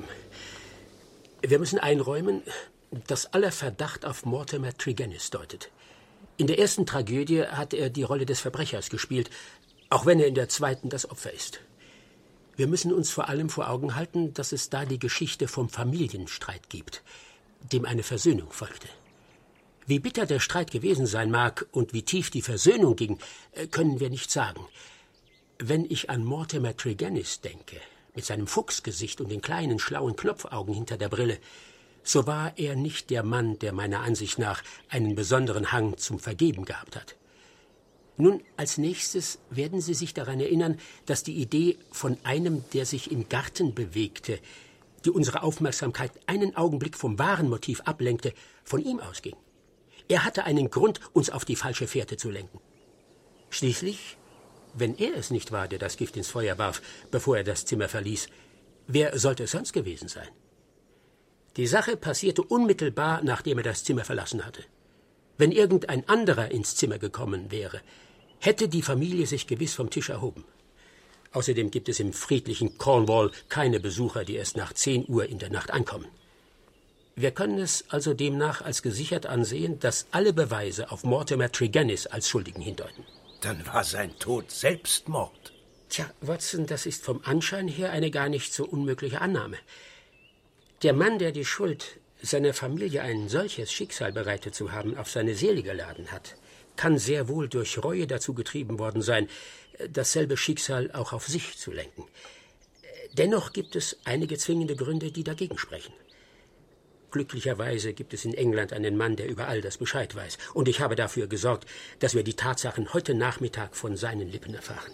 Wir müssen einräumen, dass aller Verdacht auf Mortimer Tregennis deutet. In der ersten Tragödie hat er die Rolle des Verbrechers gespielt, auch wenn er in der zweiten das Opfer ist. Wir müssen uns vor allem vor Augen halten, dass es da die Geschichte vom Familienstreit gibt, dem eine Versöhnung folgte. Wie bitter der Streit gewesen sein mag und wie tief die Versöhnung ging, können wir nicht sagen. Wenn ich an Mortimer Tregennis denke, mit seinem Fuchsgesicht und den kleinen, schlauen Knopfaugen hinter der Brille, so war er nicht der Mann, der meiner Ansicht nach einen besonderen Hang zum Vergeben gehabt hat. Nun, als nächstes werden Sie sich daran erinnern, dass die Idee von einem, der sich im Garten bewegte, die unsere Aufmerksamkeit einen Augenblick vom wahren Motiv ablenkte, von ihm ausging. Er hatte einen Grund, uns auf die falsche Fährte zu lenken. Schließlich, wenn er es nicht war, der das Gift ins Feuer warf, bevor er das Zimmer verließ, wer sollte es sonst gewesen sein? Die Sache passierte unmittelbar, nachdem er das Zimmer verlassen hatte. Wenn irgendein anderer ins Zimmer gekommen wäre, hätte die Familie sich gewiss vom Tisch erhoben. Außerdem gibt es im friedlichen Cornwall keine Besucher, die erst nach zehn Uhr in der Nacht ankommen. Wir können es also demnach als gesichert ansehen, dass alle Beweise auf Mortimer Tregennis als Schuldigen hindeuten. Dann war sein Tod Selbstmord. Tja, Watson, das ist vom Anschein her eine gar nicht so unmögliche Annahme. Der Mann, der die Schuld, seiner Familie ein solches Schicksal bereitet zu haben, auf seine Seele geladen hat, kann sehr wohl durch Reue dazu getrieben worden sein, dasselbe Schicksal auch auf sich zu lenken. Dennoch gibt es einige zwingende Gründe, die dagegen sprechen. Glücklicherweise gibt es in England einen Mann, der über all das Bescheid weiß. Und ich habe dafür gesorgt, dass wir die Tatsachen heute Nachmittag von seinen Lippen erfahren.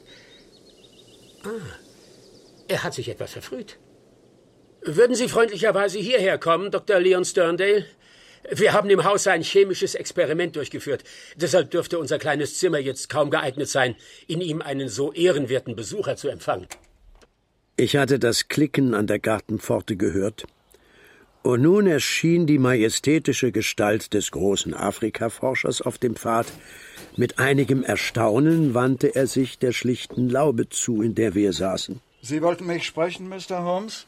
Ah, er hat sich etwas verfrüht. Würden Sie freundlicherweise hierher kommen, Doktor Leon Sterndale? Wir haben im Haus ein chemisches Experiment durchgeführt. Deshalb dürfte unser kleines Zimmer jetzt kaum geeignet sein, in ihm einen so ehrenwerten Besucher zu empfangen. Ich hatte das Klicken an der Gartenpforte gehört, und nun erschien die majestätische Gestalt des großen Afrikaforschers auf dem Pfad. Mit einigem Erstaunen wandte er sich der schlichten Laube zu, in der wir saßen. Sie wollten mich sprechen, Mister Holmes?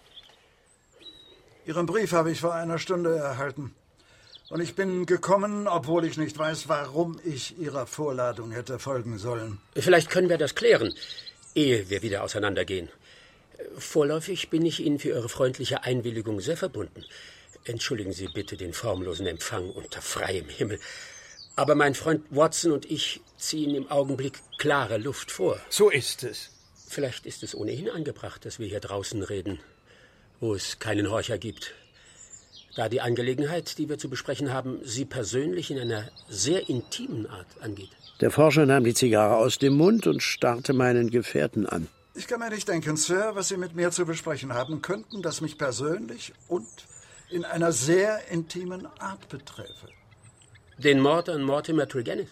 Ihren Brief habe ich vor einer Stunde erhalten. Und ich bin gekommen, obwohl ich nicht weiß, warum ich Ihrer Vorladung hätte folgen sollen. Vielleicht können wir das klären, ehe wir wieder auseinandergehen. Vorläufig bin ich Ihnen für Ihre freundliche Einwilligung sehr verbunden. Entschuldigen Sie bitte den formlosen Empfang unter freiem Himmel. Aber mein Freund Watson und ich ziehen im Augenblick klare Luft vor. So ist es. Vielleicht ist es ohnehin angebracht, dass wir hier draußen reden, wo es keinen Horcher gibt. Da die Angelegenheit, die wir zu besprechen haben, Sie persönlich in einer sehr intimen Art angeht. Der Forscher nahm die Zigarre aus dem Mund und starrte meinen Gefährten an. Ich kann mir nicht denken, Sir, was Sie mit mir zu besprechen haben könnten, das mich persönlich und in einer sehr intimen Art beträfe. Den Mord an Mortimer Tregennis?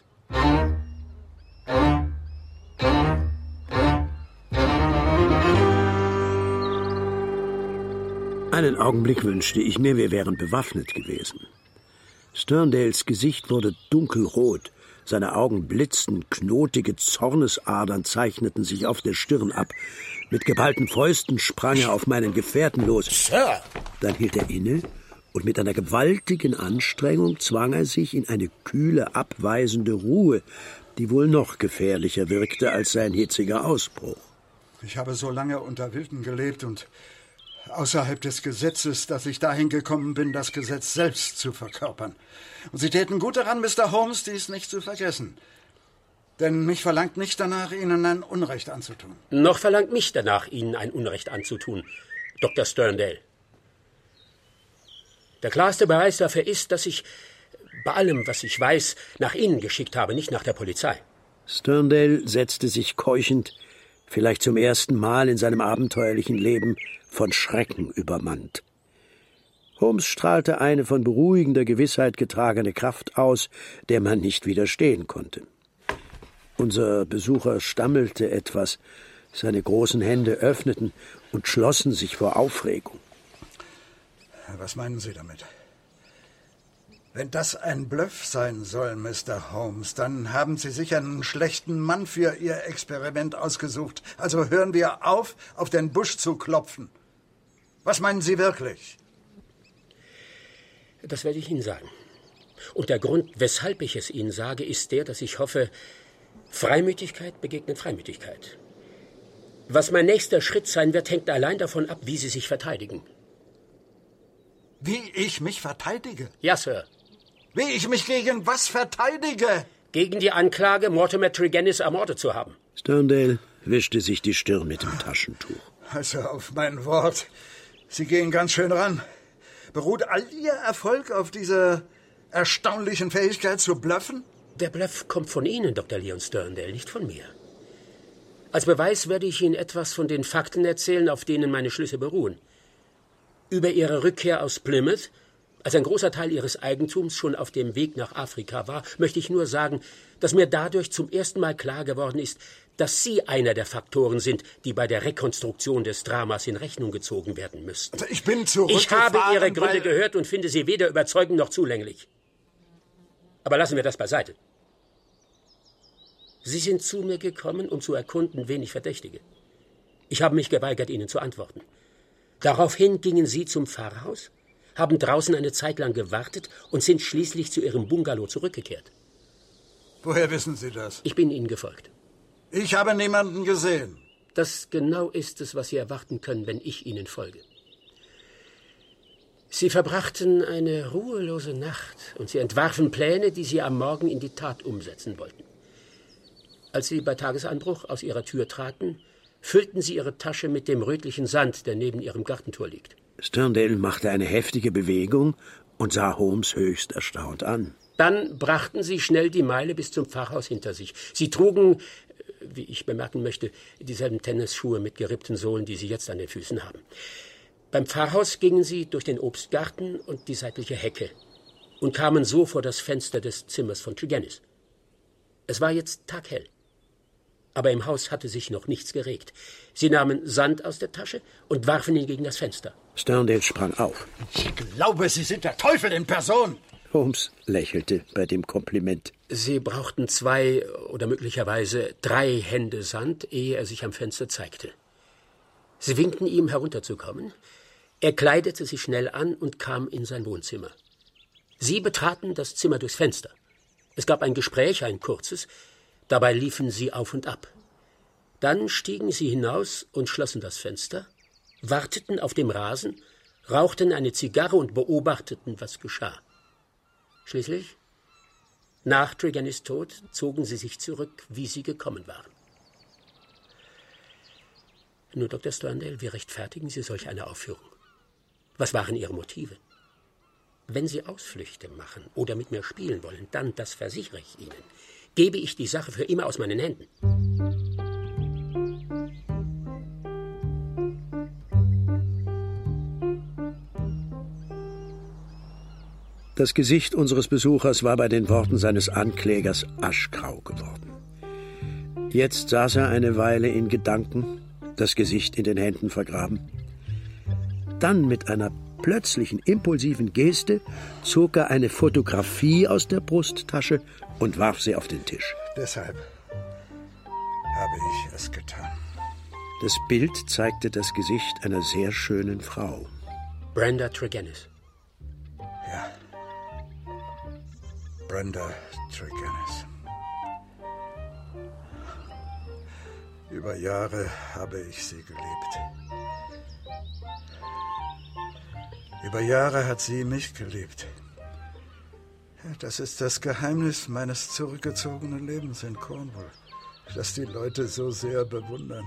Einen Augenblick wünschte ich mir, wir wären bewaffnet gewesen. Sterndales Gesicht wurde dunkelrot, seine Augen blitzten, knotige Zornesadern zeichneten sich auf der Stirn ab. Mit geballten Fäusten sprang er auf meinen Gefährten los. Sir! Dann hielt er inne und mit einer gewaltigen Anstrengung zwang er sich in eine kühle, abweisende Ruhe, die wohl noch gefährlicher wirkte als sein hitziger Ausbruch. Ich habe so lange unter Wilden gelebt und außerhalb des Gesetzes, dass ich dahin gekommen bin, das Gesetz selbst zu verkörpern. Und Sie täten gut daran, Mister Holmes, dies nicht zu vergessen. Denn mich verlangt nicht danach, Ihnen ein Unrecht anzutun. Noch verlangt mich danach, Ihnen ein Unrecht anzutun, Doktor Sterndale. Der klarste Beweis dafür ist, dass ich bei allem, was ich weiß, nach Ihnen geschickt habe, nicht nach der Polizei. Sterndale setzte sich keuchend, vielleicht zum ersten Mal in seinem abenteuerlichen Leben, von Schrecken übermannt. Holmes strahlte eine von beruhigender Gewissheit getragene Kraft aus, der man nicht widerstehen konnte. Unser Besucher stammelte etwas, seine großen Hände öffneten und schlossen sich vor Aufregung. Was meinen Sie damit? Wenn das ein Bluff sein soll, Mister Holmes, dann haben Sie sich einen schlechten Mann für Ihr Experiment ausgesucht. Also hören wir auf, auf den Busch zu klopfen. Was meinen Sie wirklich? Das werde ich Ihnen sagen. Und der Grund, weshalb ich es Ihnen sage, ist der, dass ich hoffe, Freimütigkeit begegnet Freimütigkeit. Was mein nächster Schritt sein wird, hängt allein davon ab, wie Sie sich verteidigen. Wie ich mich verteidige? Ja, Sir. Wie ich mich gegen was verteidige? Gegen die Anklage, Mortimer Tregennis ermordet zu haben. Sterndale wischte sich die Stirn mit dem Taschentuch. Also auf mein Wort, Sie gehen ganz schön ran. Beruht all Ihr Erfolg auf dieser erstaunlichen Fähigkeit zu bluffen? Der Bluff kommt von Ihnen, Doktor Leon Sterndale, nicht von mir. Als Beweis werde ich Ihnen etwas von den Fakten erzählen, auf denen meine Schlüsse beruhen. Über Ihre Rückkehr aus Plymouth, als ein großer Teil Ihres Eigentums schon auf dem Weg nach Afrika war, möchte ich nur sagen, dass mir dadurch zum ersten Mal klar geworden ist, dass Sie einer der Faktoren sind, die bei der Rekonstruktion des Dramas in Rechnung gezogen werden müssten. Also ich bin zurückgefahren, Ich habe Ihre Gründe weil... gehört und finde sie weder überzeugend noch zulänglich. Aber lassen wir das beiseite. Sie sind zu mir gekommen, um zu erkunden, wen ich verdächtige. Ich habe mich geweigert, Ihnen zu antworten. Daraufhin gingen Sie zum Pfarrhaus, haben draußen eine Zeit lang gewartet und sind schließlich zu Ihrem Bungalow zurückgekehrt. Woher wissen Sie das? Ich bin Ihnen gefolgt. Ich habe niemanden gesehen. Das genau ist es, was Sie erwarten können, wenn ich Ihnen folge. Sie verbrachten eine ruhelose Nacht und Sie entwarfen Pläne, die Sie am Morgen in die Tat umsetzen wollten. Als Sie bei Tagesanbruch aus Ihrer Tür traten, füllten Sie Ihre Tasche mit dem rötlichen Sand, der neben Ihrem Gartentor liegt. Sterndale machte eine heftige Bewegung und sah Holmes höchst erstaunt an. Dann brachten Sie schnell die Meile bis zum Pfarrhaus hinter sich. Sie trugen, wie ich bemerken möchte, dieselben Tennisschuhe mit gerippten Sohlen, die Sie jetzt an den Füßen haben. Beim Pfarrhaus gingen Sie durch den Obstgarten und die seitliche Hecke und kamen so vor das Fenster des Zimmers von Tregennis. Es war jetzt taghell, aber im Haus hatte sich noch nichts geregt. Sie nahmen Sand aus der Tasche und warfen ihn gegen das Fenster. Sterndale sprang auf. Ich glaube, Sie sind der Teufel in Person. Holmes lächelte bei dem Kompliment. Sie brauchten zwei oder möglicherweise drei Hände Sand, ehe er sich am Fenster zeigte. Sie winkten ihm, herunterzukommen. Er kleidete sich schnell an und kam in sein Wohnzimmer. Sie betraten das Zimmer durchs Fenster. Es gab ein Gespräch, ein kurzes. Dabei liefen sie auf und ab. Dann stiegen sie hinaus und schlossen das Fenster, warteten auf dem Rasen, rauchten eine Zigarre und beobachteten, was geschah. Schließlich, nach Tregennis Tod, zogen sie sich zurück, wie sie gekommen waren. Nur, Doktor Sterndale, wie rechtfertigen Sie solch eine Aufführung? Was waren Ihre Motive? Wenn Sie Ausflüchte machen oder mit mir spielen wollen, dann, das versichere ich Ihnen, gebe ich die Sache für immer aus meinen Händen. Das Gesicht unseres Besuchers war bei den Worten seines Anklägers aschgrau geworden. Jetzt saß er eine Weile in Gedanken, das Gesicht in den Händen vergraben. Dann mit einer plötzlichen, impulsiven Geste zog er eine Fotografie aus der Brusttasche und warf sie auf den Tisch. Deshalb habe ich es getan. Das Bild zeigte das Gesicht einer sehr schönen Frau. Brenda Tregennis. Ja. Brenda Tregennis. Über Jahre habe ich sie geliebt. Über Jahre hat sie mich geliebt. Das ist das Geheimnis meines zurückgezogenen Lebens in Cornwall, das die Leute so sehr bewundern.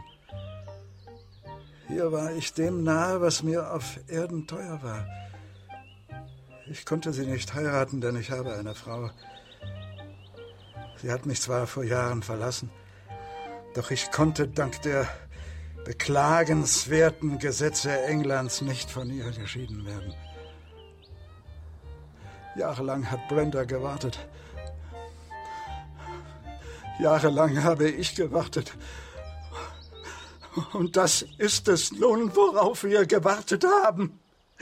Hier war ich dem nahe, was mir auf Erden teuer war. Ich konnte sie nicht heiraten, denn ich habe eine Frau. Sie hat mich zwar vor Jahren verlassen, doch ich konnte dank der beklagenswerten Gesetze Englands nicht von ihr geschieden werden. Jahrelang hat Brenda gewartet. Jahrelang habe ich gewartet. Und das ist es nun, worauf wir gewartet haben.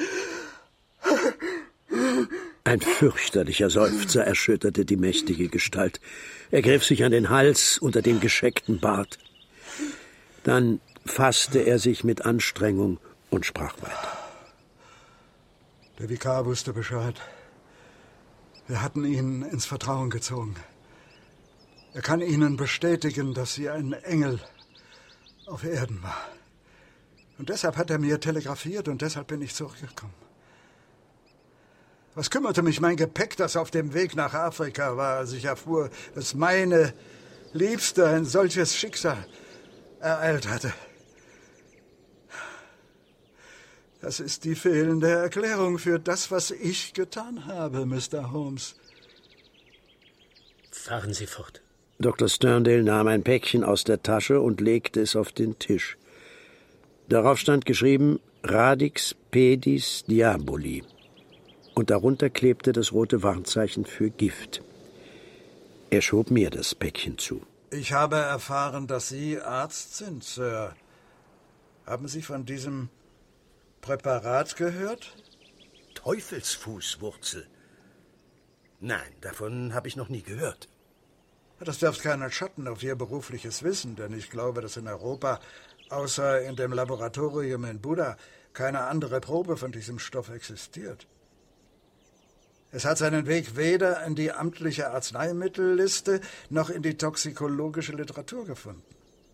Ein fürchterlicher Seufzer erschütterte die mächtige Gestalt. Er griff sich an den Hals unter dem gescheckten Bart. Dann fasste er sich mit Anstrengung und sprach weiter. Der Vikar wusste Bescheid. Wir hatten ihn ins Vertrauen gezogen. Er kann Ihnen bestätigen, dass sie ein Engel auf Erden war. Und deshalb hat er mir telegrafiert und deshalb bin ich zurückgekommen. Was kümmerte mich mein Gepäck, das auf dem Weg nach Afrika war, als ich erfuhr, dass meine Liebste ein solches Schicksal ereilt hatte? Das ist die fehlende Erklärung für das, was ich getan habe, Mister Holmes. Fahren Sie fort. Doktor Sterndale nahm ein Päckchen aus der Tasche und legte es auf den Tisch. Darauf stand geschrieben Radix Pedis Diaboli. Und darunter klebte das rote Warnzeichen für Gift. Er schob mir das Päckchen zu. Ich habe erfahren, dass Sie Arzt sind, Sir. Haben Sie von diesem Präparat gehört? Teufelsfußwurzel? Nein, davon habe ich noch nie gehört. Das wirft keinen Schatten auf Ihr berufliches Wissen, denn ich glaube, dass in Europa, außer in dem Laboratorium in Buda, keine andere Probe von diesem Stoff existiert. Es hat seinen Weg weder in die amtliche Arzneimittelliste noch in die toxikologische Literatur gefunden.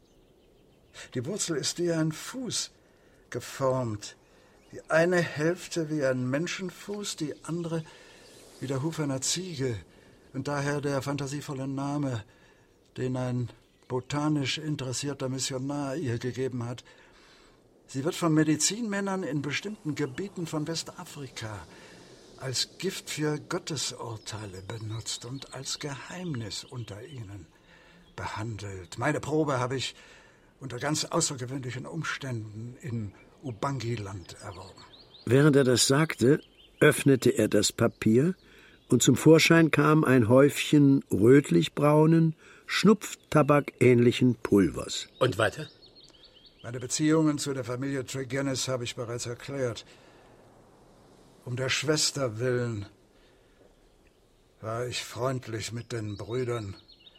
Die Wurzel ist wie ein Fuß geformt. Die eine Hälfte wie ein Menschenfuß, die andere wie der Huf einer Ziege. Und daher der fantasievolle Name, den ein botanisch interessierter Missionar ihr gegeben hat. Sie wird von Medizinmännern in bestimmten Gebieten von Westafrika als Gift für Gottesurteile benutzt und als Geheimnis unter ihnen behandelt. Meine Probe habe ich unter ganz außergewöhnlichen Umständen in Ubangi-Land erworben. Während er das sagte, öffnete er das Papier und zum Vorschein kam ein Häufchen rötlich-braunen, Schnupftabak-ähnlichen Pulvers. Und weiter? Meine Beziehungen zu der Familie Tregennis habe ich bereits erklärt. Um der Schwester willen war ich freundlich mit den Brüdern.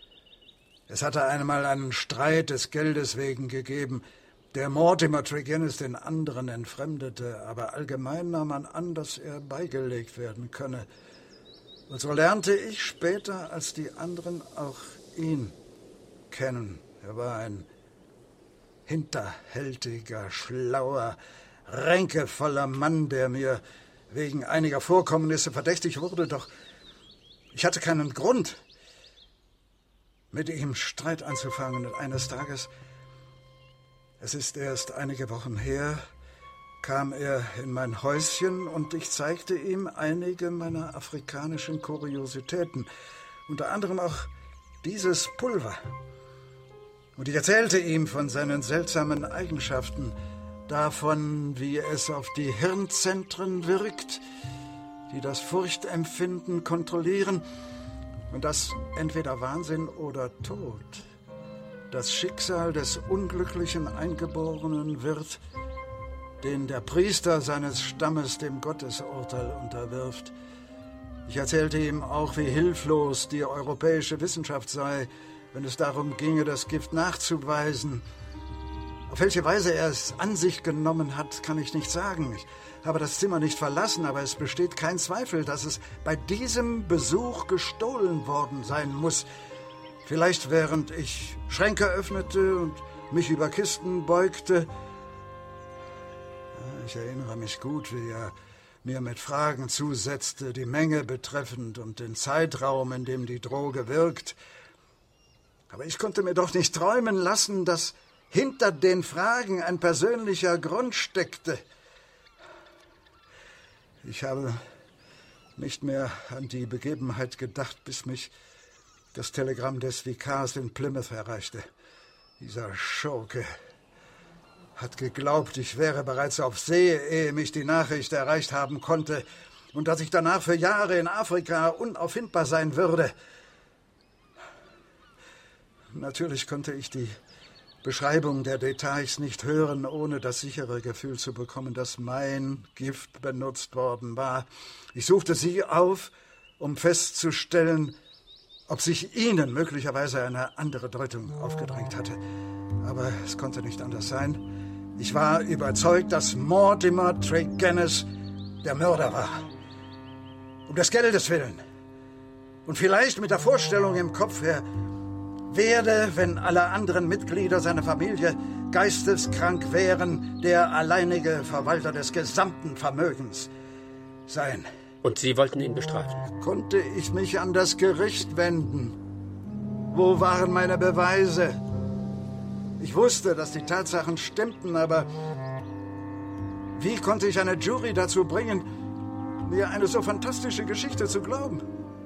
Es hatte einmal einen Streit des Geldes wegen gegeben, der Mortimer Tregennis den anderen entfremdete, aber allgemein nahm man an, dass er beigelegt werden könne. Und so lernte ich später als die anderen auch ihn kennen. Er war ein hinterhältiger, schlauer, ränkevoller Mann, der mir wegen einiger Vorkommnisse verdächtig wurde, doch ich hatte keinen Grund, mit ihm Streit anzufangen. Und eines Tages, es ist erst einige Wochen her, kam er in mein Häuschen und ich zeigte ihm einige meiner afrikanischen Kuriositäten, unter anderem auch dieses Pulver. Und ich erzählte ihm von seinen seltsamen Eigenschaften, davon, wie es auf die Hirnzentren wirkt, die das Furchtempfinden kontrollieren und dass entweder Wahnsinn oder Tod das Schicksal des unglücklichen Eingeborenen wird, den der Priester seines Stammes dem Gottesurteil unterwirft. Ich erzählte ihm auch, wie hilflos die europäische Wissenschaft sei, wenn es darum ginge, das Gift nachzuweisen. Auf welche Weise er es an sich genommen hat, kann ich nicht sagen. Ich habe das Zimmer nicht verlassen, aber es besteht kein Zweifel, dass es bei diesem Besuch gestohlen worden sein muss. Vielleicht während ich Schränke öffnete und mich über Kisten beugte. Ich erinnere mich gut, wie er mir mit Fragen zusetzte, die Menge betreffend und den Zeitraum, in dem die Droge wirkt. Aber ich konnte mir doch nicht träumen lassen, dass hinter den Fragen ein persönlicher Grund steckte. Ich habe nicht mehr an die Begebenheit gedacht, bis mich das Telegramm des Vikars in Plymouth erreichte. Dieser Schurke hat geglaubt, ich wäre bereits auf See, ehe mich die Nachricht erreicht haben konnte, und dass ich danach für Jahre in Afrika unauffindbar sein würde. Natürlich konnte ich die Beschreibung der Details nicht hören, ohne das sichere Gefühl zu bekommen, dass mein Gift benutzt worden war. Ich suchte Sie auf, um festzustellen, ob sich Ihnen möglicherweise eine andere Deutung aufgedrängt hatte. Aber es konnte nicht anders sein. Ich war überzeugt, dass Mortimer Tregennis der Mörder war. Um des Geldes willen. Und vielleicht mit der Vorstellung im Kopf, er werde, wenn alle anderen Mitglieder seiner Familie geisteskrank wären, der alleinige Verwalter des gesamten Vermögens sein. Und Sie wollten ihn bestrafen? Konnte ich mich an das Gericht wenden? Wo waren meine Beweise? Ich wusste, dass die Tatsachen stimmten, aber wie konnte ich eine Jury dazu bringen, mir eine so fantastische Geschichte zu glauben?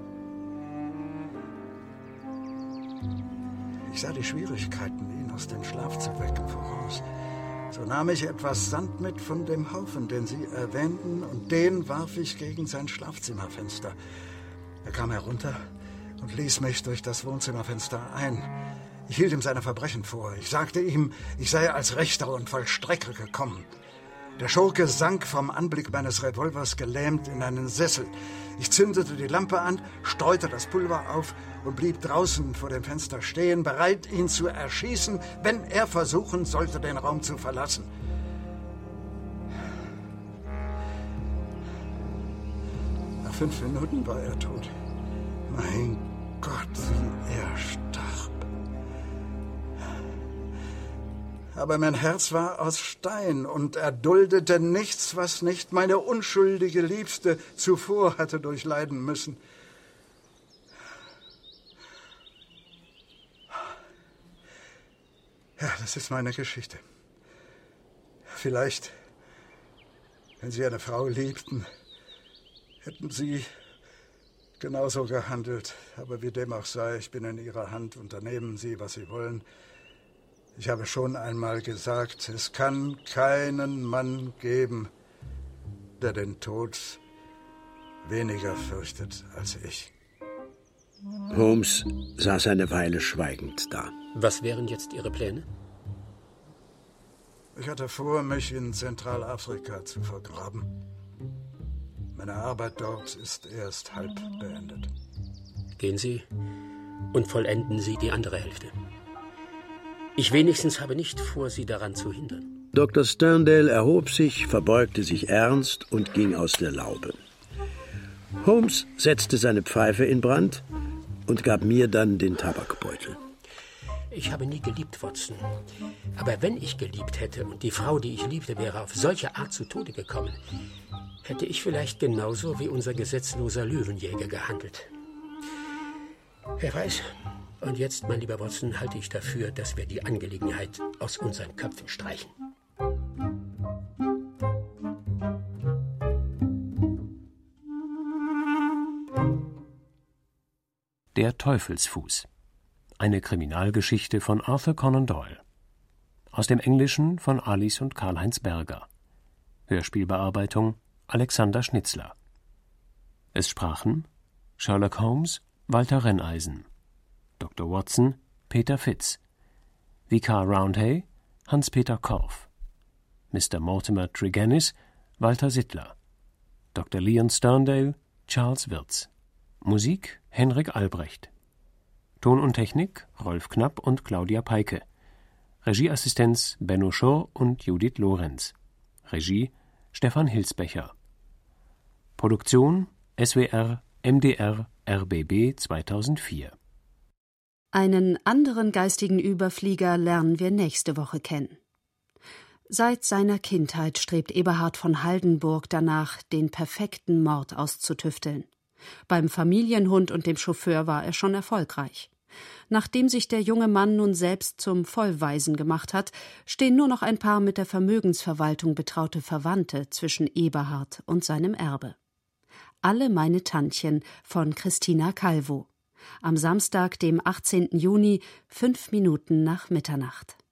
Ich sah die Schwierigkeiten, ihn aus dem Schlaf zu wecken, voraus. So nahm ich etwas Sand mit von dem Haufen, den Sie erwähnten, und den warf ich gegen sein Schlafzimmerfenster. Er kam herunter und ließ mich durch das Wohnzimmerfenster ein. Ich hielt ihm seine Verbrechen vor. Ich sagte ihm, ich sei als Richter und Vollstrecker gekommen. Der Schurke sank vom Anblick meines Revolvers gelähmt in einen Sessel. Ich zündete die Lampe an, streute das Pulver auf und blieb draußen vor dem Fenster stehen, bereit, ihn zu erschießen, wenn er versuchen sollte, den Raum zu verlassen. Nach fünf Minuten war er tot. Mein Gott, wie er starb. Aber mein Herz war aus Stein und erduldete nichts, was nicht meine unschuldige Liebste zuvor hatte durchleiden müssen. Ja, das ist meine Geschichte. Vielleicht, wenn Sie eine Frau liebten, hätten Sie genauso gehandelt. Aber wie dem auch sei, ich bin in Ihrer Hand, unternehmen Sie, was Sie wollen. Ich habe schon einmal gesagt, es kann keinen Mann geben, der den Tod weniger fürchtet als ich. Holmes saß eine Weile schweigend da. Was wären jetzt Ihre Pläne? Ich hatte vor, mich in Zentralafrika zu vergraben. Meine Arbeit dort ist erst halb beendet. Gehen Sie und vollenden Sie die andere Hälfte. Ich wenigstens habe nicht vor, Sie daran zu hindern. Doktor Sterndale erhob sich, verbeugte sich ernst und ging aus der Laube. Holmes setzte seine Pfeife in Brand und gab mir dann den Tabakbeutel. Ich habe nie geliebt, Watson. Aber wenn ich geliebt hätte und die Frau, die ich liebte, wäre auf solche Art zu Tode gekommen, hätte ich vielleicht genauso wie unser gesetzloser Löwenjäger gehandelt. Wer weiß. Und jetzt, mein lieber Watson, halte ich dafür, dass wir die Angelegenheit aus unseren Köpfen streichen. Der Teufelsfuß. Eine Kriminalgeschichte von Arthur Conan Doyle. Aus dem Englischen von Alice und Karl-Heinz Berger. Hörspielbearbeitung Alexander Schnitzler. Es sprachen Sherlock Holmes, Walter Renneisen. Doktor Watson, Peter Fitz. Vikar Roundhay, Hans-Peter Korff. Mister Mortimer Tregennis, Walter Sittler. Doktor Leon Sterndale, Charles Wirz. Musik, Henrik Albrecht. Ton und Technik, Rolf Knapp und Claudia Peike. Regieassistenz, Benno Schurr und Judith Lorenz. Regie, Stefan Hilsbecher. Produktion, S W R, M D R, R B B zweitausendvier. Einen anderen geistigen Überflieger lernen wir nächste Woche kennen. Seit seiner Kindheit strebt Eberhard von Haldenburg danach, den perfekten Mord auszutüfteln. Beim Familienhund und dem Chauffeur war er schon erfolgreich. Nachdem sich der junge Mann nun selbst zum Vollwaisen gemacht hat, stehen nur noch ein paar mit der Vermögensverwaltung betraute Verwandte zwischen Eberhard und seinem Erbe. Alle meine Tantchen von Christina Calvo. Am Samstag, dem achtzehnten Juni, fünf Minuten nach Mitternacht.